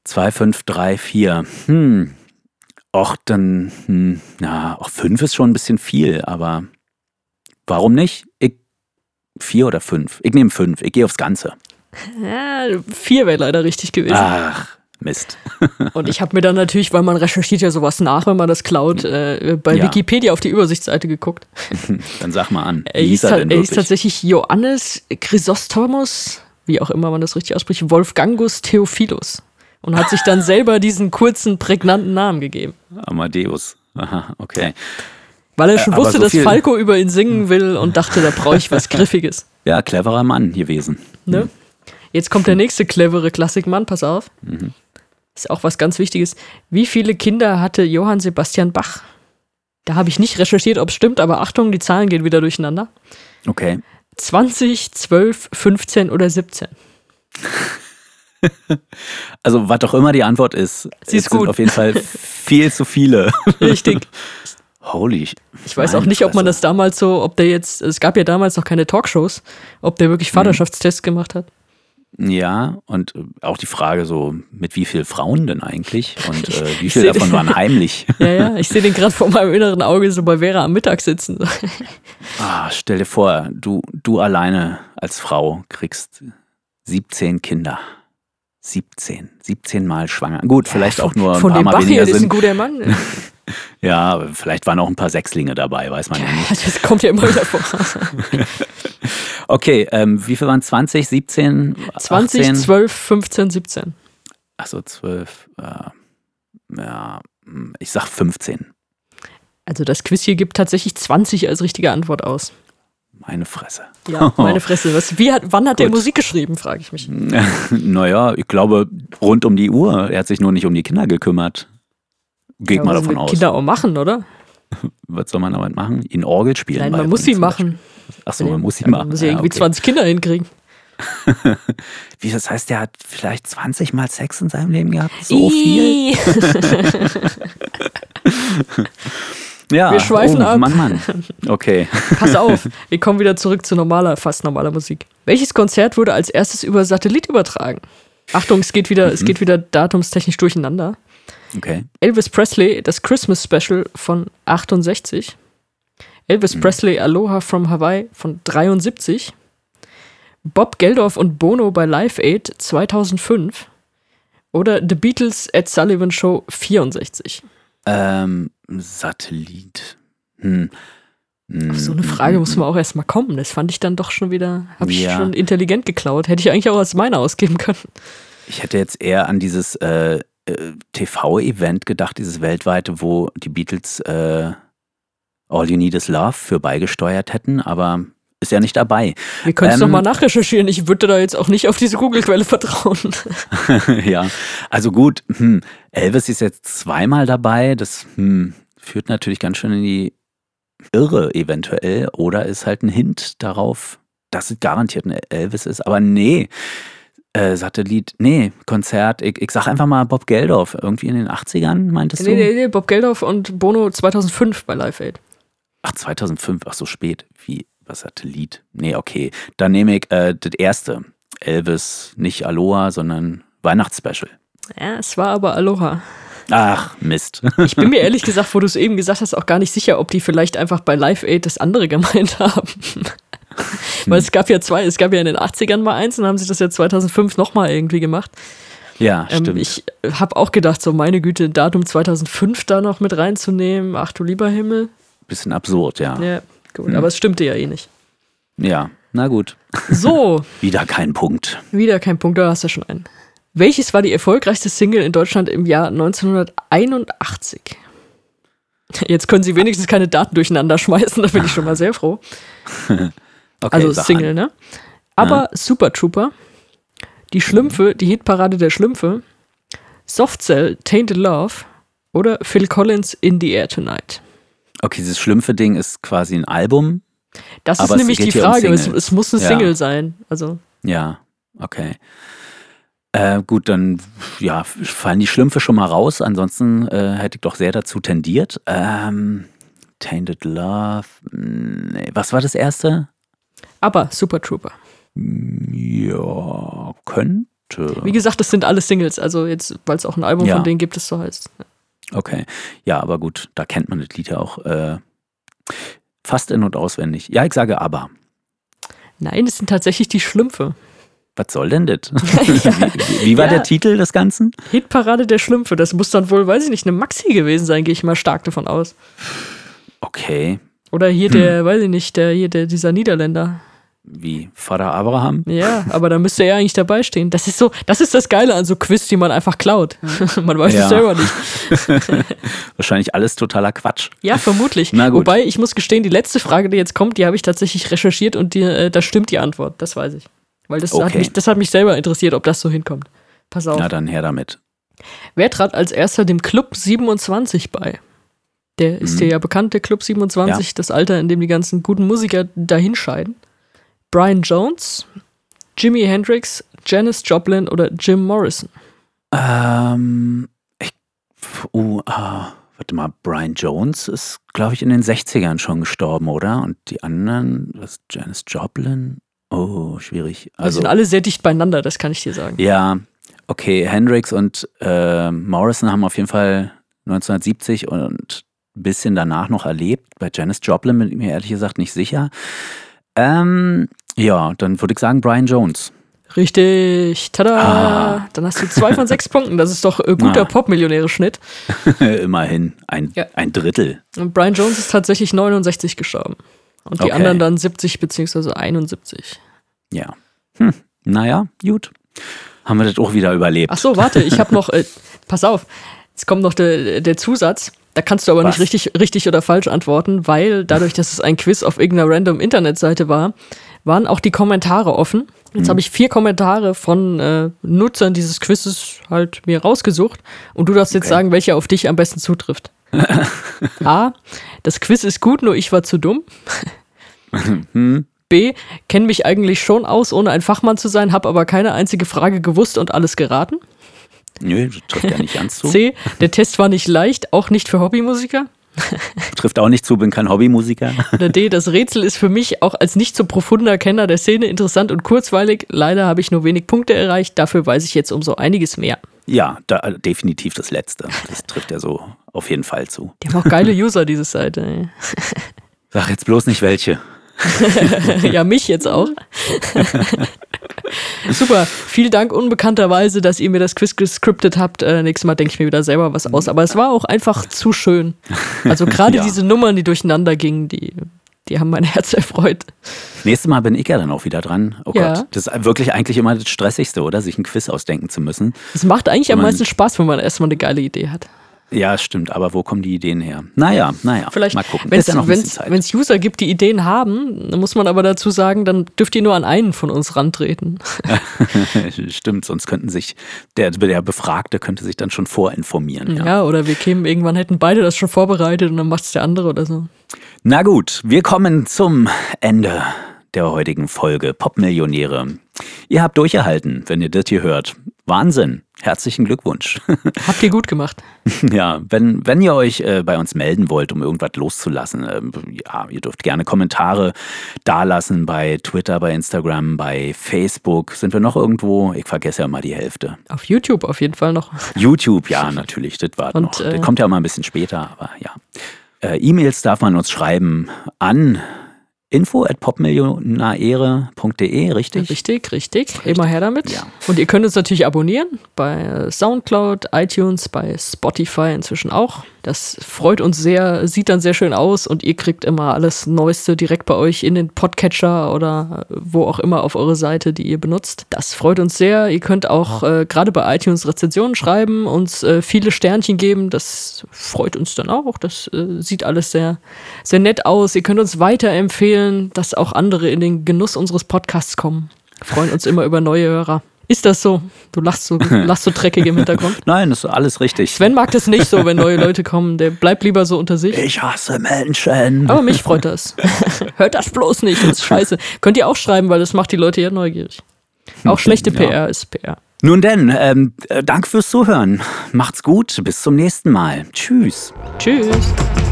2, 5, 3, 4. Och, dann, auch 5 ist schon ein bisschen viel, aber warum nicht? 4 oder 5? Ich nehme 5, ich gehe aufs Ganze. Ja, 4 wäre leider richtig gewesen. Ach, Mist. Und ich habe mir dann natürlich, weil man recherchiert ja sowas nach, wenn man das klaut, bei Wikipedia auf die Übersichtsseite geguckt. Dann sag mal an. Er hieß tatsächlich Johannes Chrysostomos, wie auch immer man das richtig ausspricht, Wolfgangus Theophilus. Und hat sich dann selber diesen kurzen, prägnanten Namen gegeben. Amadeus. Aha, okay. Weil er schon wusste, so dass Falco über ihn singen will und dachte, da brauche ich was Griffiges. Ja, cleverer Mann gewesen. Ne? Jetzt kommt der nächste clevere Klassikmann, pass auf. Ist auch was ganz Wichtiges. Wie viele Kinder hatte Johann Sebastian Bach? Da habe ich nicht recherchiert, ob es stimmt, aber Achtung, die Zahlen gehen wieder durcheinander. Okay. 20, 12, 15 oder 17? Also, was auch immer die Antwort ist, Sie ist gut. Sind auf jeden Fall viel zu viele. Richtig. Holy. Ich weiß auch nicht, ob man das damals so, ob der jetzt, es gab ja damals noch keine Talkshows, ob der wirklich Vaterschaftstests gemacht hat. Ja, und auch die Frage so, mit wie vielen Frauen denn eigentlich? Und wie viele davon waren heimlich? Ja, ich sehe den gerade vor meinem inneren Auge so bei Vera am Mittag sitzen. Stell dir vor, du alleine als Frau kriegst 17 Kinder. 17 Mal schwanger. Gut, vielleicht auch nur ein von paar dem Mal Bach weniger hier, sind. ist ein guter Mann. Ja, aber vielleicht waren auch ein paar Sechslinge dabei, weiß man ja nicht. Das kommt ja immer wieder vor. Okay, wie viel waren 20, 17, 20, 18? 12, 15, 17. Achso, 12. Ich sag 15. Also das Quiz hier gibt tatsächlich 20 als richtige Antwort aus. Meine Fresse. Ja, meine Fresse. Wann hat der Musik geschrieben, frage ich mich. Naja, ich glaube, rund um die Uhr. Er hat sich nur nicht um die Kinder gekümmert. Geht mal davon aus. Kinder auch machen, oder? Was soll man damit machen? Ihnen Orgel spielen? Nein, man muss sie machen. Achso, man muss sie machen. Man muss ja irgendwie 20 Kinder hinkriegen. Wie, das heißt, der hat vielleicht 20 Mal Sex in seinem Leben gehabt? So viel? Ja, wir schweifen ab. Mann. Okay. Pass auf, wir kommen wieder zurück zu fast normaler Musik. Welches Konzert wurde als erstes über Satellit übertragen? Achtung, es geht wieder datumstechnisch durcheinander. Okay. Elvis Presley, das Christmas Special von 68. Elvis Presley, Aloha from Hawaii von 73. Bob Geldof und Bono bei Live Aid 2005. Oder The Beatles at Sullivan Show 64. Satellit. Auf so eine Frage muss man auch erstmal kommen. Das fand ich dann doch schon wieder, habe ich schon intelligent geklaut. Hätte ich eigentlich auch als meine ausgeben können. Ich hätte jetzt eher an dieses TV-Event gedacht, dieses weltweite, wo die Beatles All You Need Is Love für beigesteuert hätten, aber ist ja nicht dabei. Wir können es nochmal nachrecherchieren. Ich würde da jetzt auch nicht auf diese Google-Quelle vertrauen. Ja, also gut, Elvis ist jetzt zweimal dabei, das führt natürlich ganz schön in die Irre eventuell, oder ist halt ein Hint darauf, dass es garantiert ein Elvis ist, aber nee, Satellit, nee, Konzert, ich sag einfach mal Bob Geldof, irgendwie in den 80ern, meintest du? Nee, Bob Geldof und Bono 2005 bei Live Aid. Ach, 2005, ach so spät, wie, was Satellit? Nee, okay, dann nehme ich das erste, Elvis, nicht Aloha, sondern Weihnachtsspecial. Ja, es war aber Aloha. Ach, Mist. Ich bin mir ehrlich gesagt, wo du es eben gesagt hast, auch gar nicht sicher, ob die vielleicht einfach bei Live Aid das andere gemeint haben. Weil es gab ja in den 80ern mal eins und haben sie das ja 2005 nochmal irgendwie gemacht. Ja, stimmt. Ich habe auch gedacht, so meine Güte, Datum 2005 da noch mit reinzunehmen, ach du lieber Himmel. Bisschen absurd, ja. Ja, gut, aber es stimmte ja eh nicht. Ja, na gut. So. Wieder kein Punkt. Wieder kein Punkt, da hast du schon einen. Welches war die erfolgreichste Single in Deutschland im Jahr 1981? Jetzt können Sie wenigstens keine Daten durcheinander schmeißen, da bin ich schon mal sehr froh. Okay, also Single, ne? Aber Super Trooper, Die Schlümpfe, die Hitparade der Schlümpfe, Soft Cell, Tainted Love oder Phil Collins, In the Air Tonight. Okay, dieses Schlümpfe-Ding ist quasi ein Album. Das ist nämlich die Frage, es muss eine Single sein. Also. Ja, okay. Gut, dann fallen die Schlümpfe schon mal raus. Ansonsten hätte ich doch sehr dazu tendiert. Tainted Love. Nee, was war das erste? Aber Super Trooper. Ja, könnte Wie gesagt, das sind alles Singles, also jetzt, weil es auch ein Album von denen gibt, das so heißt. Okay, ja, aber gut, da kennt man das Lied ja auch fast in- und auswendig. Ja, ich sage aber. Nein, es sind tatsächlich die Schlümpfe. Was soll denn das? Wie war der Titel des Ganzen? Hitparade der Schlümpfe. Das muss dann wohl, weiß ich nicht, eine Maxi gewesen sein, gehe ich mal stark davon aus. Okay. Oder hier der, weiß ich nicht, dieser Niederländer. Wie Vater Abraham? Ja, aber da müsste er eigentlich dabei stehen. Das ist das Geile an so Quiz, die man einfach klaut. Man weiß es selber nicht. Wahrscheinlich alles totaler Quatsch. Ja, vermutlich. Na gut. Wobei, ich muss gestehen, die letzte Frage, die jetzt kommt, die habe ich tatsächlich recherchiert und da stimmt die Antwort. Das weiß ich. Weil das hat mich selber interessiert, ob das so hinkommt. Pass auf. Na dann her damit. Wer trat als erster dem Club 27 bei? Der ist dir ja bekannt, der Club 27, das Alter, in dem die ganzen guten Musiker dahinscheiden. Brian Jones, Jimi Hendrix, Janis Joplin oder Jim Morrison? Warte mal, Brian Jones ist, glaube ich, in den 60ern schon gestorben, oder? Und die anderen, Janis Joplin? Oh, schwierig. Die sind alle sehr dicht beieinander, das kann ich dir sagen. Ja, okay, Hendrix und Morrison haben auf jeden Fall 1970 und ein bisschen danach noch erlebt. Bei Janis Joplin bin ich mir ehrlich gesagt nicht sicher. Ja, dann würde ich sagen Brian Jones. Richtig, tada! Dann hast du 2 von 6 Punkten. Das ist doch guter Pop-Millionäre-Schnitt. Immerhin, ein Drittel. Und Brian Jones ist tatsächlich 69 gestorben. Und die anderen dann 70 bzw. 71. Ja. Naja, gut. Haben wir das auch wieder überlebt. Ach so, warte, ich habe noch, pass auf, jetzt kommt noch der Zusatz. Da kannst du aber nicht richtig oder falsch antworten, weil dadurch, dass es ein Quiz auf irgendeiner random Internetseite war, waren auch die Kommentare offen. Jetzt habe ich 4 Kommentare von Nutzern dieses Quizzes halt mir rausgesucht und du darfst jetzt sagen, welcher auf dich am besten zutrifft. A, das Quiz ist gut, nur ich war zu dumm. B, kenne mich eigentlich schon aus, ohne ein Fachmann zu sein, habe aber keine einzige Frage gewusst und alles geraten. Nö, das trifft ja nicht ganz zu. C, der Test war nicht leicht, auch nicht für Hobbymusiker. Trifft auch nicht zu, bin kein Hobbymusiker. Oder D, das Rätsel ist für mich auch als nicht so profunder Kenner der Szene interessant und kurzweilig. Leider habe ich nur wenig Punkte erreicht, dafür weiß ich jetzt um so einiges mehr. Ja, definitiv das Letzte. Das trifft ja so auf jeden Fall zu. Die haben auch geile User, diese Seite. Ey. Sag jetzt bloß nicht welche. Ja, mich jetzt auch. Super, vielen Dank unbekannterweise, dass ihr mir das Quiz gescriptet habt. Nächstes Mal denke ich mir wieder selber was aus. Aber es war auch einfach zu schön. Also gerade diese Nummern, die durcheinander gingen, die haben mein Herz erfreut. Nächstes Mal bin ich ja dann auch wieder dran. Oh Gott, das ist wirklich eigentlich immer das Stressigste, oder? Sich ein Quiz ausdenken zu müssen. Es macht eigentlich am meisten Spaß, wenn man erstmal eine geile Idee hat. Ja, stimmt, aber wo kommen die Ideen her? Naja, vielleicht mal gucken. Wenn es User gibt, die Ideen haben, dann muss man aber dazu sagen, dann dürft ihr nur an einen von uns rantreten. Stimmt, sonst könnten sich, der Befragte könnte sich dann schon vorinformieren. Ja, oder wir irgendwann hätten beide das schon vorbereitet und dann macht es der andere oder so. Na gut, wir kommen zum Ende der heutigen Folge Popmillionäre. Ihr habt durchgehalten, wenn ihr das hier hört. Wahnsinn. Herzlichen Glückwunsch. Habt ihr gut gemacht. Ja, wenn ihr euch bei uns melden wollt, um irgendwas loszulassen, ihr dürft gerne Kommentare dalassen bei Twitter, bei Instagram, bei Facebook. Sind wir noch irgendwo? Ich vergesse ja mal die Hälfte. Auf YouTube auf jeden Fall noch. YouTube, ja, natürlich. Das war noch. Das kommt ja mal ein bisschen später, aber ja. E-Mails darf man uns schreiben an info@popmillionäre.de, richtig? Richtig. Immer her damit. Ja. Und ihr könnt uns natürlich abonnieren bei Soundcloud, iTunes, bei Spotify inzwischen auch. Das freut uns sehr, sieht dann sehr schön aus und ihr kriegt immer alles Neueste direkt bei euch in den Podcatcher oder wo auch immer auf eure Seite, die ihr benutzt. Das freut uns sehr. Ihr könnt auch gerade bei iTunes Rezensionen schreiben, uns viele Sternchen geben. Das freut uns dann auch. Das sieht alles sehr, sehr nett aus. Ihr könnt uns weiterempfehlen, dass auch andere in den Genuss unseres Podcasts kommen. Wir freuen uns immer über neue Hörer. Ist das so? Du lachst so dreckig im Hintergrund. Nein, das ist alles richtig. Sven mag das nicht so, wenn neue Leute kommen. Der bleibt lieber so unter sich. Ich hasse Menschen. Aber mich freut das. Hört das bloß nicht, das ist scheiße. Könnt ihr auch schreiben, weil das macht die Leute ja neugierig. Auch schlechte PR ist PR. Nun denn, danke fürs Zuhören. Macht's gut, bis zum nächsten Mal. Tschüss. Tschüss.